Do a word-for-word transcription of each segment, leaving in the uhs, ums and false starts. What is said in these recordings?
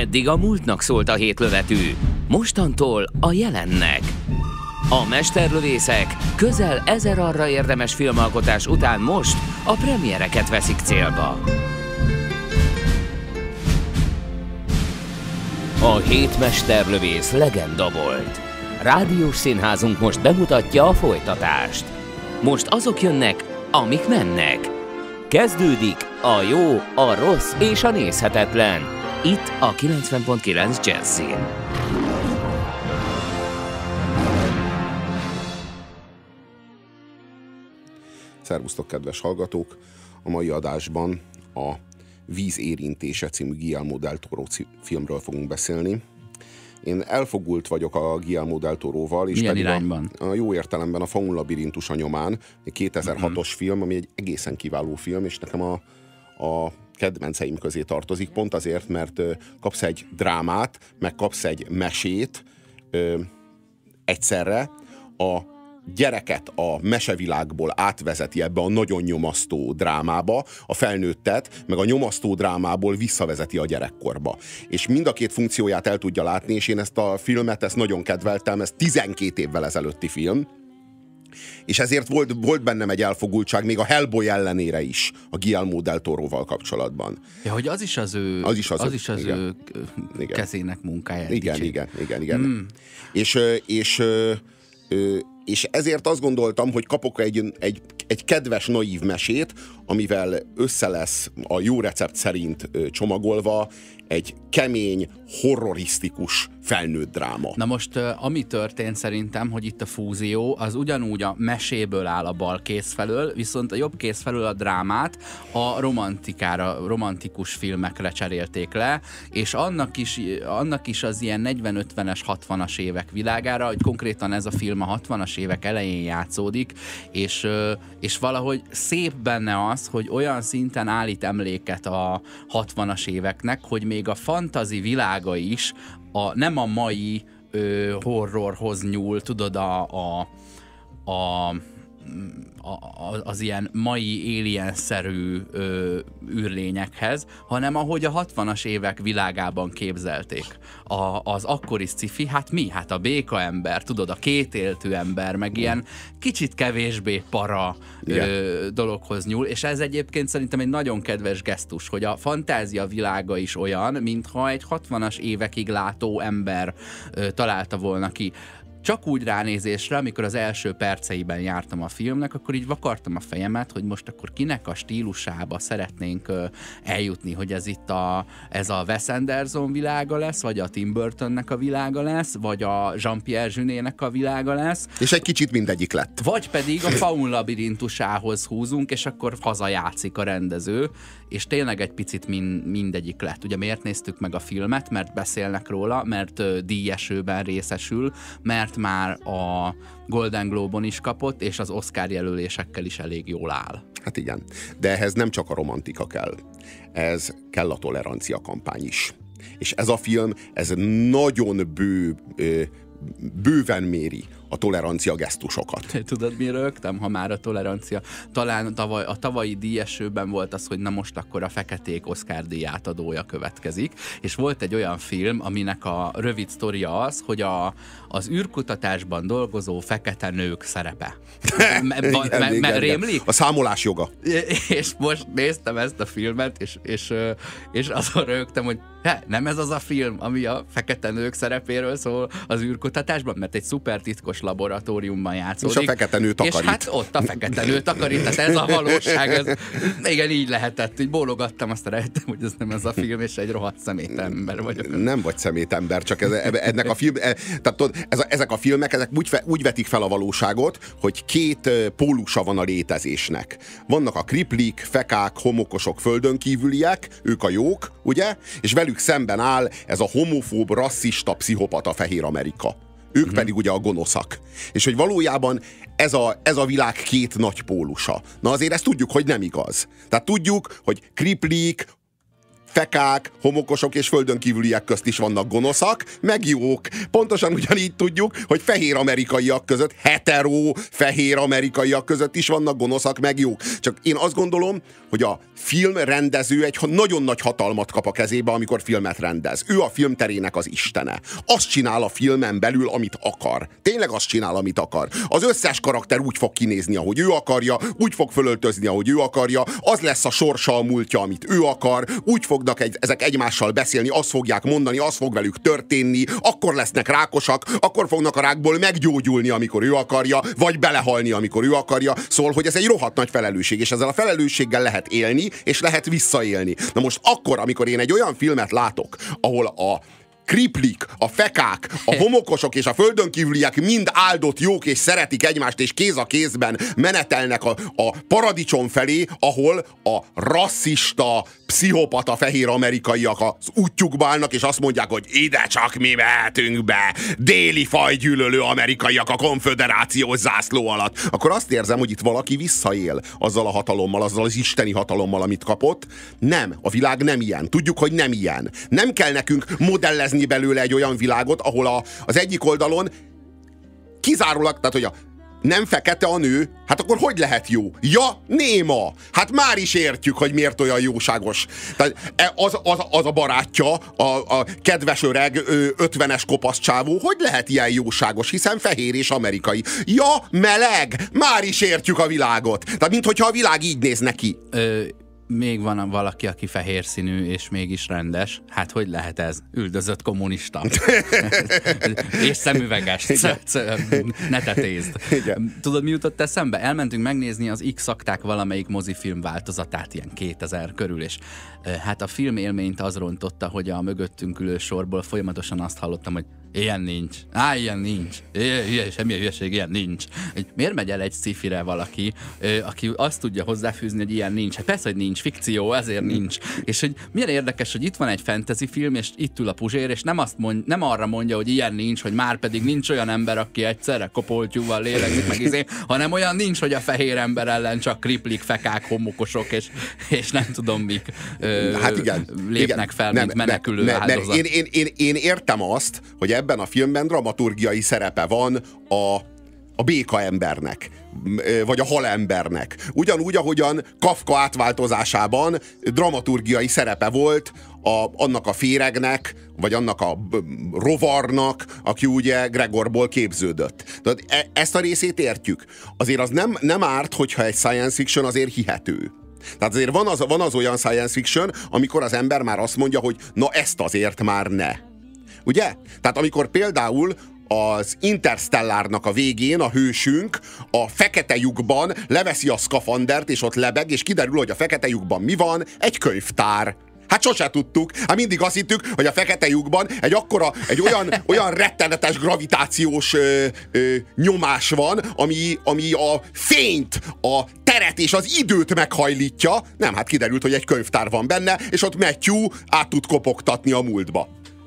Eddig a múltnak szólt a hétlövetű, mostantól a jelennek. A mesterlövészek közel ezer arra érdemes filmalkotás után most a premiereket veszik célba. A hét mesterlövész legenda volt. Rádiós színházunk most bemutatja a folytatást. Most azok jönnek, amik mennek. Kezdődik a jó, a rossz és a nézhetetlen. Itt a kilencven pont kilenc Jazzin. Szervusztok, kedves hallgatók! A mai adásban a Víz érintése című Guillermo del Toro filmről fogunk beszélni. Én elfogult vagyok a Guillermo del Toroval, és milyen pedig irányban? A, a jó értelemben a Faun labirintusa nyomán, egy kétezer-hatos mm-hmm. film, ami egy egészen kiváló film, és nekem a, a kedvenceim közé tartozik, pont azért, mert ö, kapsz egy drámát, meg kapsz egy mesét ö, egyszerre. A gyereket a mesevilágból átvezeti ebbe a nagyon nyomasztó drámába, a felnőttet, meg a nyomasztó drámából visszavezeti a gyerekkorba. És mind a két funkcióját el tudja látni, és én ezt a filmet, ezt nagyon kedveltem, ez tizenkét évvel ezelőtti film, és ezért volt, volt bennem egy elfogultság, még a Hellboy ellenére is, a Guillermo del Toroval kapcsolatban. Ja, hogy az is az ő, az is az, az, is az ő igen. kezének munkája. Igen, dicsér. igen, igen, igen. Mm. És, és, és és ezért azt gondoltam, hogy kapok egy, egy, egy kedves, naív mesét, amivel össze lesz a jó recept szerint csomagolva egy kemény, horrorisztikus felnőtt dráma. Na most, ami történt szerintem, hogy itt a fúzió, az ugyanúgy a meséből áll a bal kéz felől, viszont a jobb kéz felől a drámát a romantikára, romantikus filmekre cserélték le, és annak is, annak is az ilyen negyven-ötvenes, hatvanas évek világára, hogy konkrétan ez a film a hatvanas évek elején játszódik, és, és valahogy szép benne az, hogy olyan szinten állít emléket a hatvanas éveknek, hogy még a fantazi világa is a, nem a mai ö, horrorhoz nyúl, tudod, a, a, a, a, az ilyen mai alien-szerű ö, űrlényekhez, hanem ahogy a hatvanas évek világában képzelték. A, az akkori sci-fi, hát mi? Hát a békaember, tudod, a kétéltű ember, meg ilyen kicsit kevésbé para ö, dologhoz nyúl, és ez egyébként szerintem egy nagyon kedves gesztus, hogy a fantázia világa is olyan, mintha egy hatvanas évekig látó ember ö, találta volna ki. Csak úgy ránézésre, amikor az első perceiben jártam a filmnek, akkor így vakartam a fejemet, hogy most akkor kinek a stílusába szeretnénk uh, eljutni, hogy ez itt a, ez a Wes Anderson világa lesz, vagy a Tim Burtonnek a világa lesz, vagy a Jean-Pierre Jeunének a világa lesz. És egy kicsit mindegyik lett. Vagy pedig a Faun labirintusához húzunk, és akkor hazajátszik a rendező, és tényleg egy picit mind, mindegyik lett. Ugye miért néztük meg a filmet? Mert beszélnek róla, mert uh, díjesőben részesül, mert már a Golden Globe-on is kapott, és az Oscar jelölésekkel is elég jól áll. Hát igen, de ehhez nem csak a romantika kell. Ez kell a tolerancia kampány is. És ez a film, ez nagyon bő, bőven méri a tolerancia gesztusokat. Tudod, mi rögtem, ha már a tolerancia? Talán tavaly, a tavalyi díjesőben volt az, hogy na most akkor a feketék Oscar díj átadója következik, és volt egy olyan film, aminek a rövid sztoria az, hogy a, az űrkutatásban dolgozó fekete nők szerepe. Rémlik? A számolás joga. És most néztem ezt a filmet, és, és, és azon rögtem, hogy he, nem ez az a film, ami a fekete nők szerepéről szól az űrkutatásban, mert egy szuper titkos laboratóriumban játszódik. És a fekete nő takarít. És hát ott a fekete nő takarít, tehát ez a valóság, ez, igen, így lehetett, így bólogattam, azt rejtem, hogy ez nem ez a film, és egy rohadt szemétember vagyok. Nem vagy szemétember, csak ez, ennek a film, tehát tudod, ez a, ezek a filmek, ezek úgy, úgy vetik fel a valóságot, hogy két pólusa van a létezésnek. Vannak a kriplik, fekák, homokosok, földönkívüliek, ők a jók, ugye? És velük szemben áll ez a homofób, rasszista, pszichopata Fehér Amerika. Ők mm-hmm. pedig ugye a gonoszak. És hogy valójában ez a, ez a világ két nagy pólusa. Na azért ezt tudjuk, hogy nem igaz. Tehát tudjuk, hogy kriplik, fekák, homokosok és földön kívüliek közt is vannak gonoszak, meg jók. Pontosan ugyanígy tudjuk, hogy fehér amerikaiak között, hetero fehér amerikaiak között is vannak gonoszak, meg jók. Csak én azt gondolom, hogy a filmrendező egy nagyon nagy hatalmat kap a kezébe, amikor filmet rendez. Ő a filmterének az istene. Azt csinál a filmen belül, amit akar. Tényleg azt csinál, amit akar. Az összes karakter úgy fog kinézni, ahogy ő akarja, úgy fog fölöltözni, ahogy ő akarja, az lesz a sorsa, a múltja, amit ő akar, úgy fognak egy, ezek egymással beszélni, azt fogják mondani, az fog velük történni, akkor lesznek rákosak, akkor fognak a rákból meggyógyulni, amikor ő akarja, vagy belehalni, amikor ő akarja. Szóval, hogy ez egy rohadt nagy felelősség, és ezzel a felelősséggel lehet élni, és lehet visszaélni. Na most akkor, amikor én egy olyan filmet látok, ahol a kriplik, a fekák, a homokosok és a földön kívüliek mind áldott jók, és szeretik egymást, és kéz a kézben menetelnek a, a paradicsom felé, ahol a rasszista, pszichopata fehér amerikaiak az útjukba állnak, és azt mondják, hogy ide csak mi mehetünk be, déli fajgyűlölő amerikaiak a konföderációs zászló alatt. Akkor azt érzem, hogy itt valaki visszaél azzal a hatalommal, azzal az isteni hatalommal, amit kapott. Nem, a világ nem ilyen. Tudjuk, hogy nem ilyen. Nem kell nekünk modellezni belőle egy olyan világot, ahol a, az egyik oldalon kizárólag, tehát hogy a nem fekete a nő, hát akkor hogy lehet jó? Ja, néma! Hát már is értjük, hogy miért olyan jóságos. Tehát az, az, az a barátja, a, a kedves öreg ötvenes kopasz csávó, hogy lehet ilyen jóságos, hiszen fehér és amerikai. Ja, meleg! Már is értjük a világot. Tehát minthogyha a világ így néz neki. Ö... Még van valaki, aki fehér színű, és mégis rendes. Hát hogy lehet ez? Üldözött kommunista. És szemüveges. Ne tetézd. Tudod, mi jutott eszembe? Elmentünk megnézni az X-akták valamelyik mozifilm változatát, ilyen kétezer körül, és hát a film élményt az rontotta, hogy a mögöttünk ülő sorból folyamatosan azt hallottam, hogy ilyen nincs. Á, ilyen nincs. Ilyen, semmilyen hülyeség, ilyen nincs. Miért megy el egy sci-fire valaki, aki azt tudja hozzáfűzni, hogy ilyen nincs? Hát persze, hogy nincs, fikció, ezért nincs. És hogy milyen érdekes, hogy itt van egy fantasy film, és itt ül a Puzsér, és nem, azt mond, nem arra mondja, hogy ilyen nincs, hogy már pedig nincs olyan ember, aki egyszerre kopoltyúval lélegzik, meg izé, hanem olyan nincs, hogy a fehér ember ellen csak kriplik, fekák, homokosok, és, és nem tudom mik ö, hát igen, lépnek igen, fel, nem, mint menekülő nem, áldozat. Én, én, én, én értem azt, hogy ebben a filmben dramaturgiai szerepe van a, a béka embernek, vagy a halembernek. Ugyanúgy, ahogyan Kafka átváltozásában dramaturgiai szerepe volt a, annak a féregnek, vagy annak a rovarnak, aki ugye Gregorból képződött. Tehát e, ezt a részét értjük. Azért az nem, nem árt, hogyha egy science fiction azért hihető. Tehát azért van az, van az olyan science fiction, amikor az ember már azt mondja, hogy na ezt azért már ne. Ugye? Tehát amikor például az Interstellárnak a végén a hősünk a fekete lyukban leveszi a szkafandert, és ott lebeg, és kiderül, hogy a fekete lyukban mi van? Egy könyvtár. Hát sose tudtuk. Hát mindig azt hittük, hogy a fekete lyukban egy akkora, egy olyan, olyan rettenetes gravitációs ö, ö, nyomás van, ami, ami a fényt, a teret és az időt meghajlítja. Nem, hát kiderült, hogy egy könyvtár van benne, és ott Matthew át tud kopogtatni a múltba.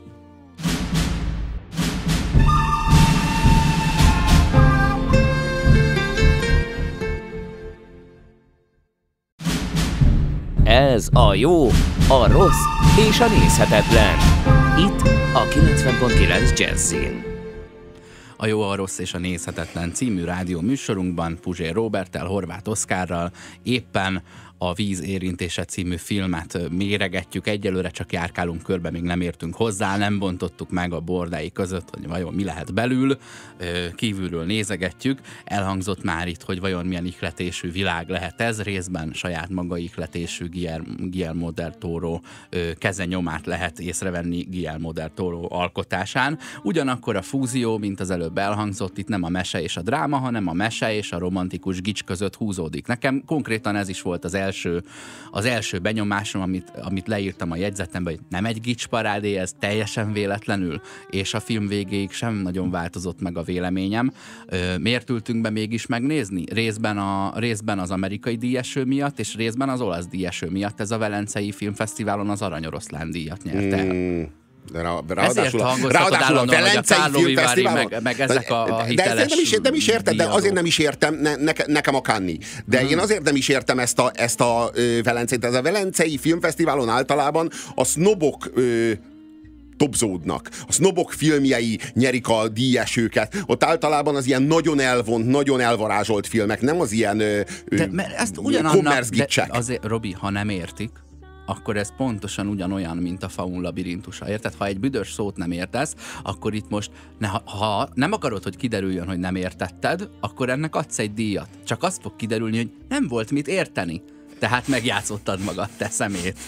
Ez a jó, a rossz és a nézhetetlen. Itt a kilencven pont kilenc Jazzin. A jó, a rossz és a nézhetetlen című rádió műsorunkban Puzsér Róberttel, Horváth Oszkárral éppen a Víz érintése című filmet méregetjük. Egyelőre csak járkálunk körbe, még nem értünk hozzá, nem bontottuk meg a bordái között, hogy vajon mi lehet belül, kívülről nézegetjük. Elhangzott már itt, hogy vajon milyen ihletésű világ lehet ez, részben saját maga ihletésű Guillermo del Toro keze nyomát lehet észrevenni Guillermo del Toro alkotásán. Ugyanakkor a fúzió, mint az előbb elhangzott, itt nem a mese és a dráma, hanem a mese és a romantikus gics között húzódik. Nekem konkrétan ez is volt az első, az első benyomásom, amit, amit leírtam a jegyzetembe, hogy nem egy gicsparádé, ez teljesen véletlenül, és a film végéig sem nagyon változott meg a véleményem. Miért ültünk be mégis megnézni? Részben, a, részben az amerikai díjeső miatt, és részben az olasz díjeső miatt. Ez a Velencei Filmfesztiválon az Arany Oroszlán díjat nyerte el. Mm. De rá, ezért hangoztatod állandóan, hogy a Karlovy Vary, meg, meg ezek a, a hiteles... De, de, nem is, nem is értem, de azért nem is értem ne, ne, nekem a Cannes. De hmm. én azért nem is értem ezt a, ezt a ö, Velencét. Ez a Velencei Filmfesztiválon általában a sznobok ö, topzódnak. A sznobok filmjei nyerik a díjesőket. Ott általában az ilyen nagyon elvont, nagyon elvarázsolt filmek, nem az ilyen ö, de, ezt ugyanannak, de azért, Robi, ha nem értik, akkor ez pontosan ugyanolyan, mint a Faun labirintusa. Érted? Ha egy büdös szót nem értesz, akkor itt most, ne, ha, ha nem akarod, hogy kiderüljön, hogy nem értetted, akkor ennek adsz egy díjat. Csak azt fog kiderülni, hogy nem volt mit érteni. Tehát megjátszottad magad, te szemét.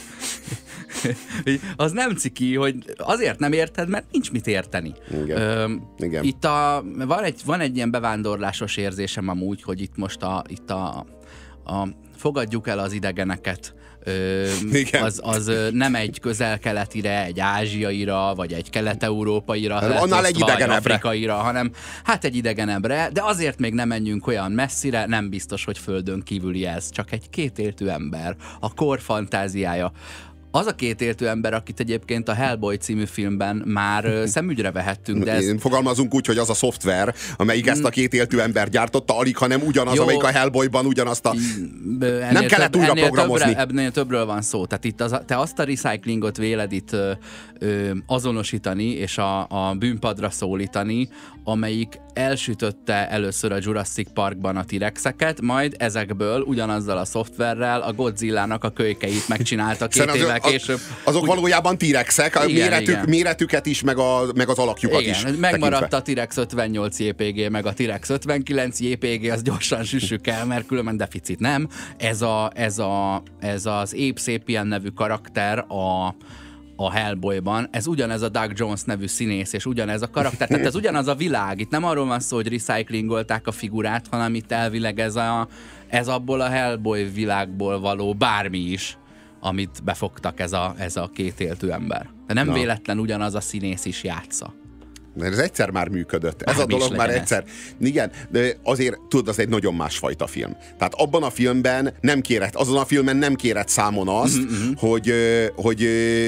Az nem ciki, hogy azért nem érted, mert nincs mit érteni. Igen. Ö, Igen. Itt a, van, egy, van egy ilyen bevándorlásos érzésem amúgy, hogy itt most a, itt a, a fogadjuk el az idegeneket, Ö, az, az nem egy közel-keletire, egy ázsiaira, vagy egy kelet-európaira, annál egy idegenebbre, afrikaira, hanem hát egy idegenebbre, de azért még nem menjünk olyan messzire, nem biztos, hogy földön kívüli ez, csak egy kétéltű ember, a kor fantáziája. Az a kétéltű ember, akit egyébként a Hellboy című filmben már szemügyre vehettünk, de ez... Fogalmazunk úgy, hogy az a szoftver, amelyik ezt a kétéltű ember gyártotta, alig, hanem ugyanaz, Jó, amelyik a Hellboyban ugyanazt a... Nem kellett több, újra ennél programozni. Többre, ennél többről van szó. Tehát itt az, te azt a recyclingot véled itt ö, ö, azonosítani, és a, a bűnpadra szólítani, amelyik elsütötte először a Jurassic Parkban a T-rexeket, majd ezekből ugyanazzal a szoftverrel a Godzillának a kölykeit megcsinálta két évvel később. Azok Úgy, valójában T-rexek, a igen, méretük, igen. méretüket is, meg, a, meg az alakjukat igen, is. Megmaradt tekintve. a T-rex ötvennyolc jé pé gé, meg a T-rex ötvenkilenc jé pé gé, az gyorsan süssük el, mert különben deficit nem. Ez, a, ez, a, ez az Abe Sapien nevű karakter a a Hellboyban, ez ugyanez a Doug Jones nevű színész, és ugyanez a karakter, tehát ez ugyanaz a világ. Itt nem arról van szó, hogy recyclingolták a figurát, hanem itt elvileg ez, a, ez abból a Hellboy világból való bármi is, amit befogtak ez a, ez a kétéltű ember. De nem Na. véletlen ugyanaz a színész is játsza. Mert ez egyszer már működött. Ez Bármi a dolog már egyszer. Ez. Igen, de azért tudod, az egy nagyon másfajta film. Tehát abban a filmben nem kérett, azon a filmen nem kérett számon azt, mm-hmm. hogy, hogy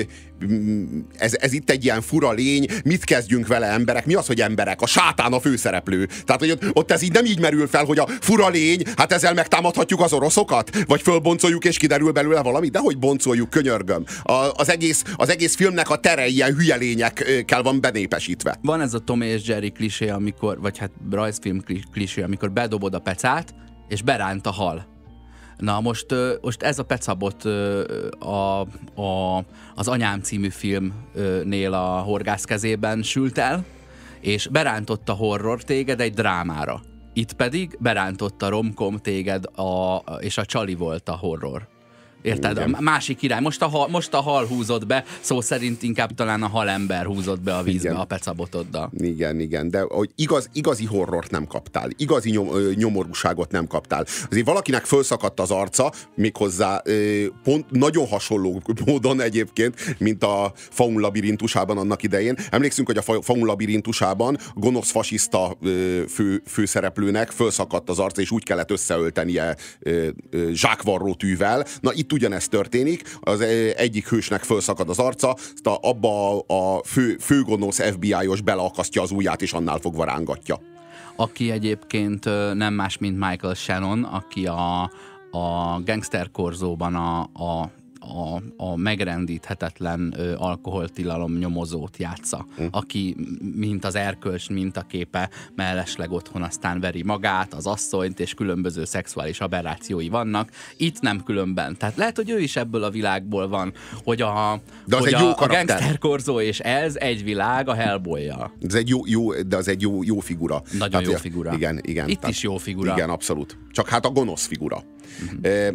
ez, ez itt egy ilyen fura lény, mit kezdjünk vele emberek? Mi az, hogy emberek? A sátán a főszereplő. Tehát, hogy ott, ott ez így nem így merül fel, hogy a fura lény, hát ezzel megtámadhatjuk az oroszokat? Vagy fölboncoljuk és kiderül belőle valami? De hogy boncoljuk, könyörgöm. A, az, egész, az egész filmnek a tere ilyen hülye lényekkel van benépesítve. Van ez a Tom és Jerry klisé, amikor, vagy hát rajzfilm klisé, amikor bedobod a pecát, és beránt a hal. Na most, most ez a pecabot a, a, az Anyám című filmnél a horgász kezében sült el, és berántott a horror téged egy drámára. Itt pedig berántott a romkom téged, a, és a csali volt a horror. Érted? Igen. A másik irány. Most a, hal, most a hal húzott be, szó szerint inkább talán a halember húzott be a vízbe igen. a pecabotoddal. Igen, igen, de hogy igaz, igazi horrort nem kaptál, igazi nyom, nyomorúságot nem kaptál. Azért valakinek fölszakadt az arca, méghozzá pont nagyon hasonló módon egyébként, mint a Faun labirintusában annak idején. Emlékszünk, hogy a Faun labirintusában gonosz fasiszta fő, főszereplőnek fölszakadt az arca, és úgy kellett összeöltenie zsákvarrótűvel. Na itt ugyanez történik, az egyik hősnek fölszakad az arca, abba a fő, főgonosz ef bé i-os beleakasztja az ujját, és annál fogva rángatja. Aki egyébként nem más, mint Michael Shannon, aki a, a Gangster Korzóban a, a A, a megrendíthetetlen ö, alkoholtilalom nyomozót játsza, hm. aki mint az erkölcs mintaképe mellesleg otthon aztán veri magát, az asszonyt, és különböző szexuális aberrációi vannak. Itt nem különben. Tehát lehet, hogy ő is ebből a világból van, hogy a, de az hogy egy a, jó a Gangster Korzó és ez egy világ a Hellboy-jal. Ez egy jó, jó, de az egy jó, jó figura. Nagyon tehát, jó figura. Igen, igen. Itt tehát, is jó figura. Igen, abszolút. Csak hát a gonosz figura. Uh-huh. E,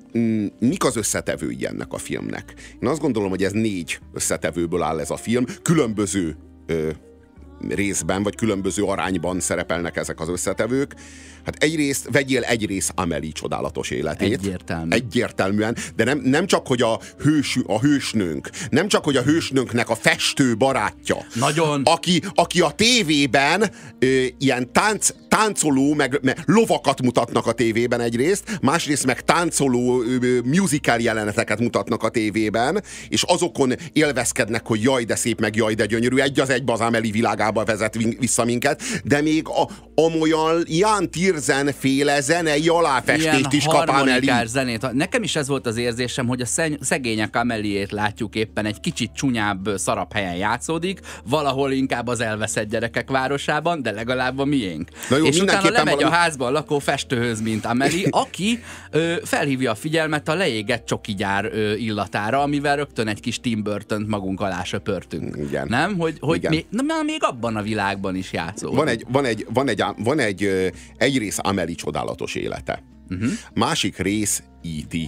Mik az összetevői ennek a filmnek? Én azt gondolom, hogy ez négy összetevőből áll ez a film. Különböző ö, részben, vagy különböző arányban szerepelnek ezek az összetevők. Hát egyrészt vegyél egy rész Amélie csodálatos életét. Egyértelmű. Egyértelműen, de nem, nem csak, hogy a, hős, a hősnőnk, nem csak, hogy a hősnőnknek a festő barátja. Nagyon. Aki, aki a tévében ö, ilyen tánc, táncoló, meg, meg lovakat mutatnak a tévében egyrészt, másrészt meg táncoló ö, musical jeleneteket mutatnak a tévében, és azokon élvezkednek, hogy jaj, de szép, meg jaj, de gyönyörű, egy az egybe az Amélie világába vezet vissza minket, de még a, amolyan Jan Tiersen féle zenei aláfestést is kap Amélie. Zenét. Nekem is ez volt az érzésem, hogy a szegények Améliét látjuk éppen egy kicsit csúnyább, szarabb helyen játszódik, valahol inkább az elveszett gyerekek városában, de legalább a miénk. Jó, és utána lemegy valami... a házban lakó festőhöz, mint Amélie, aki ö, felhívja a figyelmet a leégett csokigyár ö, illatára, amivel rögtön egy kis Tim Burtont magunk alá söpörtünk. Igen. Nem? Hogy, hogy Igen. Még, na, még abban a világban is játszódik. Van egy, van egy, van egy, van egy, egy rész Amélie csodálatos élete. Uh-huh. Másik rész é té.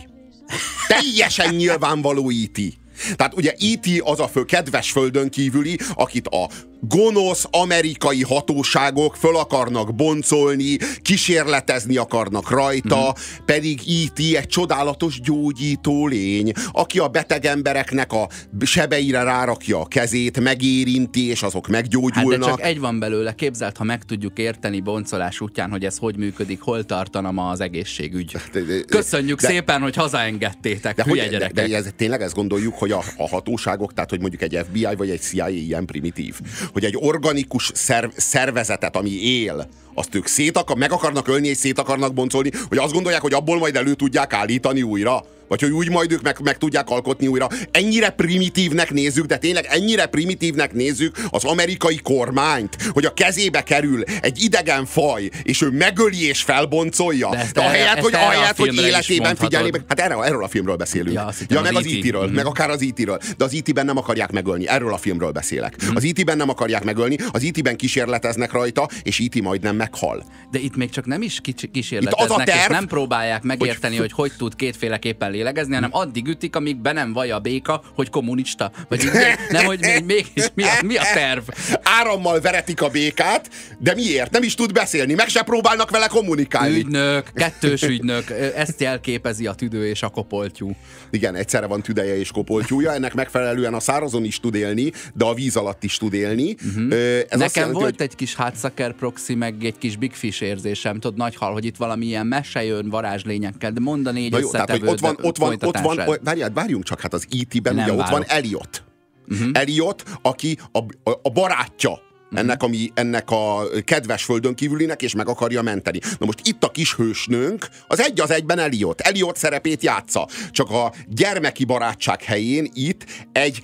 Teljesen nyilvánvaló é té. Tehát ugye é té az a fő, kedves földön kívüli, akit a gonosz amerikai hatóságok föl akarnak boncolni, kísérletezni akarnak rajta, mm. pedig é té egy csodálatos gyógyító lény, aki a beteg embereknek a sebeire rárakja a kezét, megérinti, és azok meggyógyulnak. Hát de csak egy van belőle, képzeld, ha meg tudjuk érteni boncolás útján, hogy ez hogy működik, hol tartana ma az egészségügy. Köszönjük de, szépen, hogy hazaengedtétek, hülye hogy, gyerekek. De, de ez, tényleg ezt gondoljuk, hogy a, a hatóságok, tehát hogy mondjuk egy ef bé i vagy egy cé i á ilyen primitív, hogy egy organikus szerv, szervezetet, ami él, azt ők szét akar, meg akarnak ölni és szét akarnak boncolni, hogy azt gondolják, hogy abból majd elő tudják állítani újra? Vagy hogy úgy majd ők meg, meg tudják alkotni újra. Ennyire primitívnek nézzük, de tényleg ennyire primitívnek nézzük az amerikai kormányt, hogy a kezébe kerül egy idegen faj, és ő megöli és felboncolja. De, de ahelyett, hogy, ahelyett, hogy életében figyelni. Hát erről, erről a filmről beszélünk. Ja, ja meg az í té-ről, mm-hmm. meg akár az í té-ről. De az í té-ben nem akarják megölni. Erről a filmről beszélek. Mm-hmm. Az í té-ben nem akarják megölni, az í té-ben kísérleteznek rajta, és í té majdnem meghal. De itt még csak nem is kísérleteznek, terv, és nem próbálják megérteni, hogy hogy, hogy tud kétféleképpen lélegezni, hanem addig ütik, amíg be nem vaj a béka, hogy kommunista. Vagy nem, hogy még, mégis mi a, mi a terv? Árammal veretik a békát, de miért? Nem is tud beszélni, meg se próbálnak vele kommunikálni. Ügynök, kettős ügynök, ezt jelképezi a tüdő és a kopoltyú. Igen, egyszerre van tüdeje és kopoltyúja, ennek megfelelően a szárazon is tud élni, de a víz alatt is tud élni. Uh-huh. Ez Nekem jelenti, volt hogy... egy kis hátsucker proxy, meg egy kis Big Fish érzésem, tudod, nagy hal, hogy itt valami ilyen mese jön varázslényekkel, de mondani egy összetevőd. Ott van, ott van, ott van, várjál, várjunk csak, hát az í té-ben ugye ott van Elliot. Uh-huh. Elliot, aki a, a, a barátja uh-huh. ennek, ami, ennek a kedves földön kívülinek, és meg akarja menteni. Na most itt a kis hősnőnk, az egy az egyben Elliot. Elliot szerepét játsza. Csak a gyermeki barátság helyén itt egy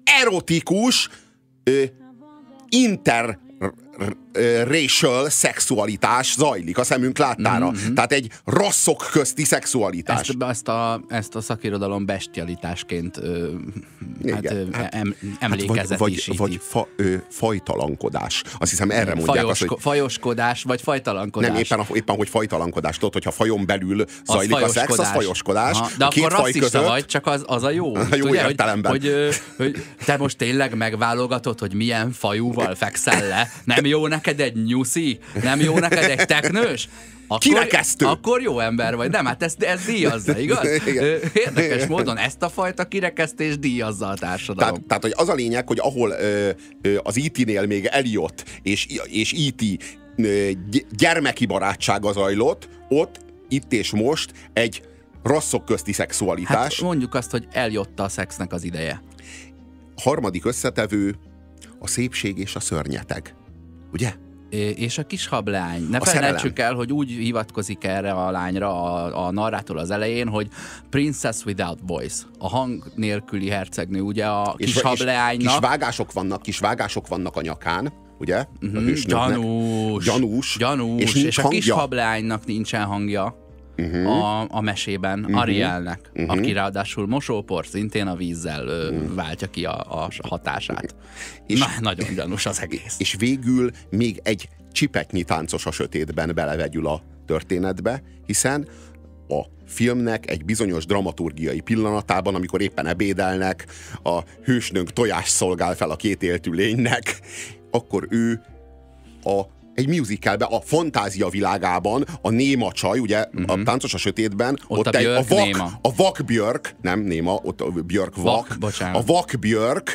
erotikus ö, inter racial szexualitás zajlik a szemünk láttára. Mm-hmm. Tehát egy rasszok közti szexualitás. Ezt, ezt, a, ezt a szakirodalom bestialitásként ö, hát, ö, hát, em, emlékezett hát vagy, is. Vagy, vagy fa, ö, fajtalankodás. Azt hiszem erre mondják Fajos, azt, hogy... Fajoskodás, vagy fajtalankodás. Nem, éppen, éppen hogy fajtalankodás. Tudod, hogyha fajon belül zajlik a szex, az fajoskodás. Aha, de akkor rasszista között... vagy, csak az, az a jó. A jó ugye, értelemben. Hogy, hogy, hogy te most tényleg megválogatod, hogy milyen fajúval fekszel le? Nem jó neked egy nyuszi? Nem jó neked egy teknős? Akkor, akkor jó ember vagy. Nem, hát ezt, ezt díjazza, igaz? Érdekes módon ezt a fajta kirekesztés díjazza a társadalom. Tehát, tehát hogy az a lényeg, hogy ahol ö, ö, az í té-nél még Elliot és, és í té ö, gyermeki barátsága zajlott, ott, itt és most egy rasszok közti szexualitás. Hát mondjuk azt, hogy eljött a szexnek az ideje. Harmadik összetevő a szépség és a szörnyeteg. Ugye? És a kis hableány. Ne felejtsük el, hogy úgy hivatkozik erre a lányra a, a narrátor az elején, hogy Princess without voice. A hang nélküli hercegnő, ugye a kis és, hableánynak. Kis vágások vannak, kis vágások vannak a nyakán, ugye? Uh-huh. Gyanús. Gyanús. Gyanús. És, és a kis hableánynak nincsen hangja. Uh-huh. a, a mesében, uh-huh. Arielnek, uh-huh. aki ráadásul mosópor szintén a vízzel uh-huh. váltja ki a, a hatását. És, Na, nagyon gyanús az egész. És végül még egy csipetnyi táncos a sötétben belevegyül a történetbe, hiszen a filmnek egy bizonyos dramaturgiai pillanatában, amikor éppen ebédelnek, a hősnőnk tojás szolgál fel a két éltű lénynek, akkor ő a egy musicalben, a fantázia világában a néma csaj, ugye, uh-huh. a táncos a sötétben, ott, ott a, egy, Björk, a, vak, néma. a vak Björk, nem néma, ott a Björk vak, vak a vak Björk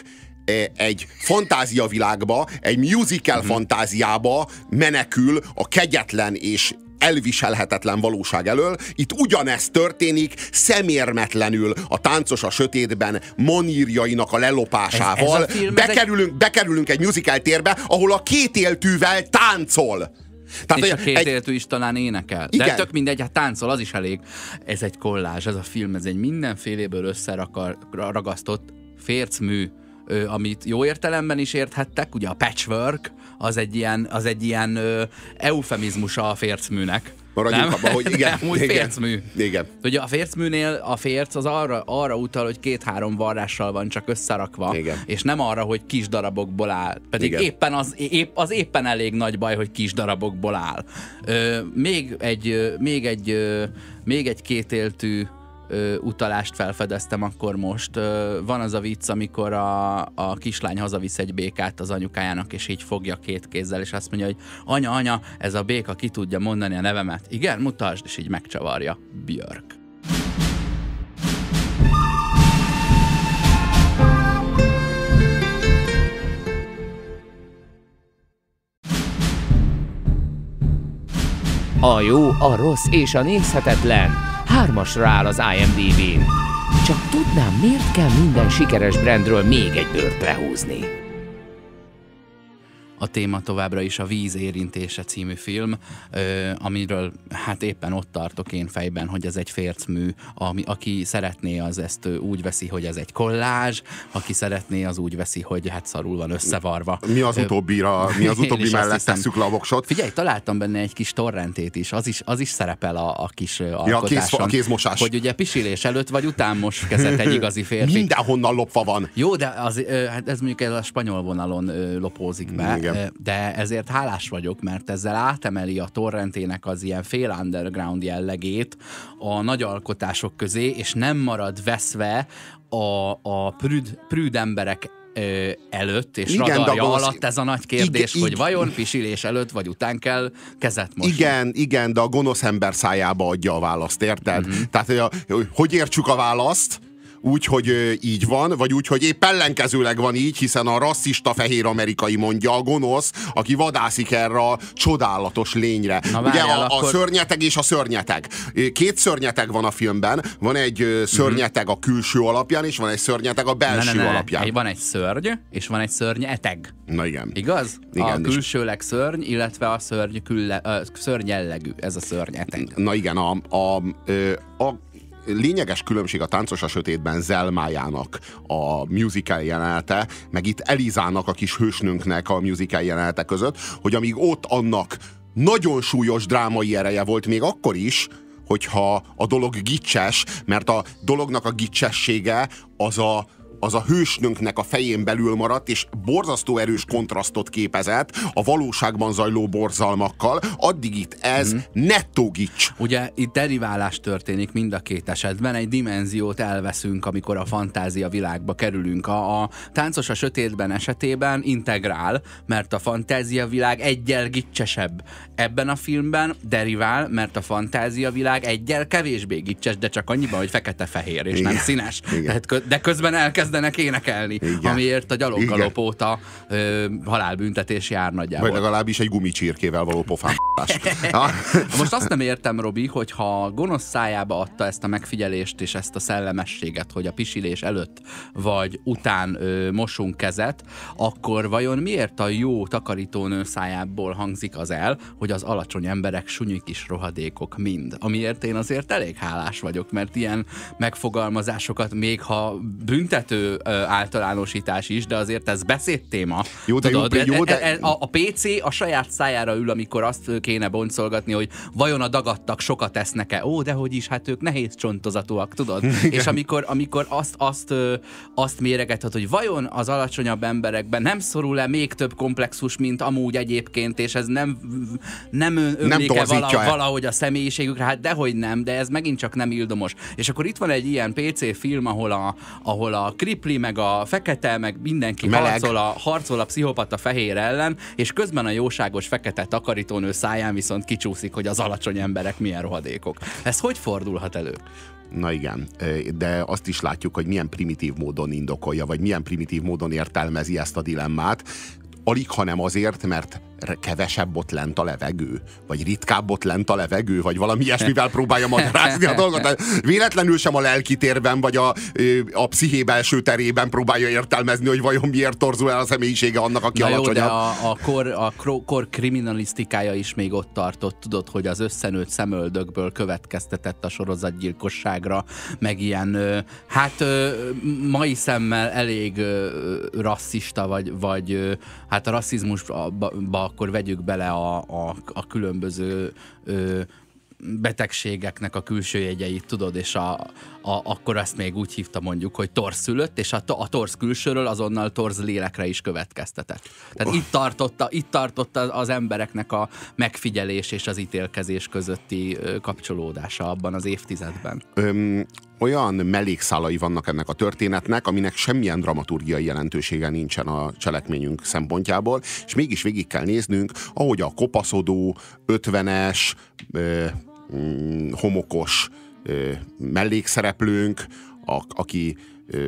egy fantáziavilágba, egy musical uh-huh. fantáziába menekül a kegyetlen és elviselhetetlen valóság elől. Itt ugyanezt történik szemérmetlenül a Táncos a sötétben manírjainak a lelopásával. Ez, ez a bekerülünk, egy... bekerülünk egy musical térbe, ahol a kétéltűvel táncol. Tehát és a kétéltű egy... is talán énekel. Igen. De tök mindegy, hát táncol, az is elég. Ez egy kollázs, ez a film, ez egy mindenféléből összeragasztott fércmű, amit jó értelemben is érthettek, ugye a patchwork, az egy ilyen, az egy ilyen ö, eufemizmusa a fércműnek. Maradjunk abban, hogy igen. Úgy fércmű. Igen. Ugye a fércműnél a férc az arra, arra utal, hogy két-három varrással van csak összerakva, igen. és nem arra, hogy kis darabokból áll. Pedig éppen az, épp, az éppen elég nagy baj, hogy kis darabokból áll. Ö, még egy, még egy, még egy kétéltű Ö, utalást felfedeztem akkor most. Ö, van az a vicc, amikor a, a kislány hazavisz egy békát az anyukájának, és így fogja két kézzel, és azt mondja, hogy anya, anya, ez a béka ki tudja mondani a nevemet. Igen, mutasd, és így megcsavarja. Björk. A jó, a rossz és a nézhetetlen hármasra áll az I M D B-n. Csak tudnám, miért kell minden sikeres brandről még egy bőrt lehúzni. A téma továbbra is a Víz érintése című film, ö, amiről hát éppen ott tartok én fejben, hogy ez egy fércmű, ami, aki szeretné, az ezt úgy veszi, hogy ez egy kollázs, aki szeretné, az úgy veszi, hogy hát szarul van összevarva. Mi az utóbbira, mi az utóbbi mellett hiszem, tesszük le a voksot? Figyelj, találtam benne egy kis torrentét is, az is, az is szerepel a, a kis alkotáson. Ja, a, kéz, a kézmosás. Hogy ugye pisilés előtt vagy után mos kezet egy igazi férfi. Mindenhonnan lopva van. Jó, de az, hát ez mondjuk ez a spanyol vonalon lopózik be. Igen. De ezért hálás vagyok, mert ezzel átemeli a torrentének az ilyen fél underground jellegét a nagy alkotások közé, és nem marad veszve a, a prűd, prűd emberek ö, előtt, és igen, radarja gonosz... alatt ez a nagy kérdés, igen, hogy vajon pisilés előtt vagy után kell kezet mosni. Igen, igen, de a gonosz ember szájába adja a választ, érted? Uh-huh. Tehát, hogy, a, hogy értsük a választ? Úgy, hogy így van, vagy úgy, hogy épp ellenkezőleg van így, hiszen a rasszista fehér amerikai mondja, a gonosz, aki vadászik erre a csodálatos lényre. Na, ugye a, akkor... a szörnyeteg és a szörnyeteg. Két szörnyeteg van a filmben, van egy szörnyeteg a külső alapján, és van egy szörnyeteg a belső ne, ne, ne. alapján. Van egy szörny, és van egy szörnyeteg. Na igen. Igaz? Igen, a külsőleg szörny, illetve a szörny, külle, a szörny jellegű, ez a szörnyeteg. Na igen, a, a, a, a lényeges különbség a Táncos a sötétben Zelmájának a musical jelenete, meg itt Elizának, a kis hősnőnknek a musical jelenete között, hogy amíg ott annak nagyon súlyos drámai ereje volt még akkor is, hogyha a dolog gicses, mert a dolognak a gicsessége az a az a hősnőnknek a fején belül maradt, és borzasztó erős kontrasztot képezett a valóságban zajló borzalmakkal, addig itt ez mm. nettó gics. Ugye itt deriválás történik mind a két esetben, egy dimenziót elveszünk, amikor a fantázia világba kerülünk. A, a Táncos a sötétben esetében integrál, mert a fantázia világ egyel gicsesebb. Ebben a filmben derivál, mert a fantázia világ egyel kevésbé gicses, de csak annyiban, hogy fekete-fehér és igen, nem színes. Tehát, de közben elkezd kezdenek énekelni, igen, amiért a gyaloggalop óta ö, halálbüntetés jár nagyjából. Vagy legalábbis egy gumicsirkével való pofán. Most azt nem értem, Robi, hogy ha gonosz szájába adta ezt a megfigyelést és ezt a szellemességet, hogy a pisilés előtt vagy után ö, mosunk kezet, akkor vajon miért a jó takarítónő szájából hangzik az el, hogy az alacsony emberek sunyi kis rohadékok mind? Amiért én azért elég hálás vagyok, mert ilyen megfogalmazásokat, még ha büntető általánosítás is, de azért ez beszédtéma. Jó, de tudod, jó, jó, de... A, a pé cé a saját szájára ül, amikor azt kéne boncolgatni, hogy vajon a dagadtak sokat esznek-e? Ó, dehogy is, hát ők nehéz csontozatúak, tudod? És amikor, amikor azt, azt, azt méregethet, hogy vajon az alacsonyabb emberekben nem szorul-e még több komplexus, mint amúgy egyébként, és ez nem, nem ömlik-e vala, valahogy a személyiségükre? Hát dehogy nem, de ez megint csak nem ildomos. És akkor itt van egy ilyen pé cé film, ahol a, ahol a kripli, meg a fekete, meg mindenki harcol a, harcol a pszichopata fehér ellen, és közben a jóságos fekete takarítónő szájába pályán viszont kicsúszik, hogy az alacsony emberek milyen rohadékok. Ez hogy fordulhat elő? Na igen, de azt is látjuk, hogy milyen primitív módon indokolja, vagy milyen primitív módon értelmezi ezt a dilemmát. Alig, hanem azért, mert kevesebb ott lent a levegő, vagy ritkább ott lent a levegő, vagy valami ilyesmivel próbálja magyarázni a dolgot. Véletlenül sem a lelkitérben, vagy a, a psziché belső terében próbálja értelmezni, hogy vajon miért torzul el a személyisége annak, aki alacsonyabb. Na jó, de a, a, kor, a kor kriminalisztikája is még ott tartott, tudod, hogy az összenőtt szemöldökből következtetett a sorozatgyilkosságra, meg ilyen, hát mai szemmel elég rasszista, vagy, vagy hát a rasszizmusba akkor vegyük bele a, a, a különböző ö, betegségeknek a külső jegyeit, tudod, és a, a, akkor ezt még úgy hívta mondjuk, hogy torszülött, és a, a torz külsőről azonnal torz lélekre is következtetett. Tehát oh. itt tartotta, itt tartotta az embereknek a megfigyelés és az ítélkezés közötti kapcsolódása abban az évtizedben. Öm, olyan mellékszálai vannak ennek a történetnek, aminek semmilyen dramaturgiai jelentősége nincsen a cselekményünk szempontjából, és mégis végig kell néznünk, ahogy a kopaszodó, ötvenes, ö, mm, homokos ö, mellékszereplőnk, a, aki ö,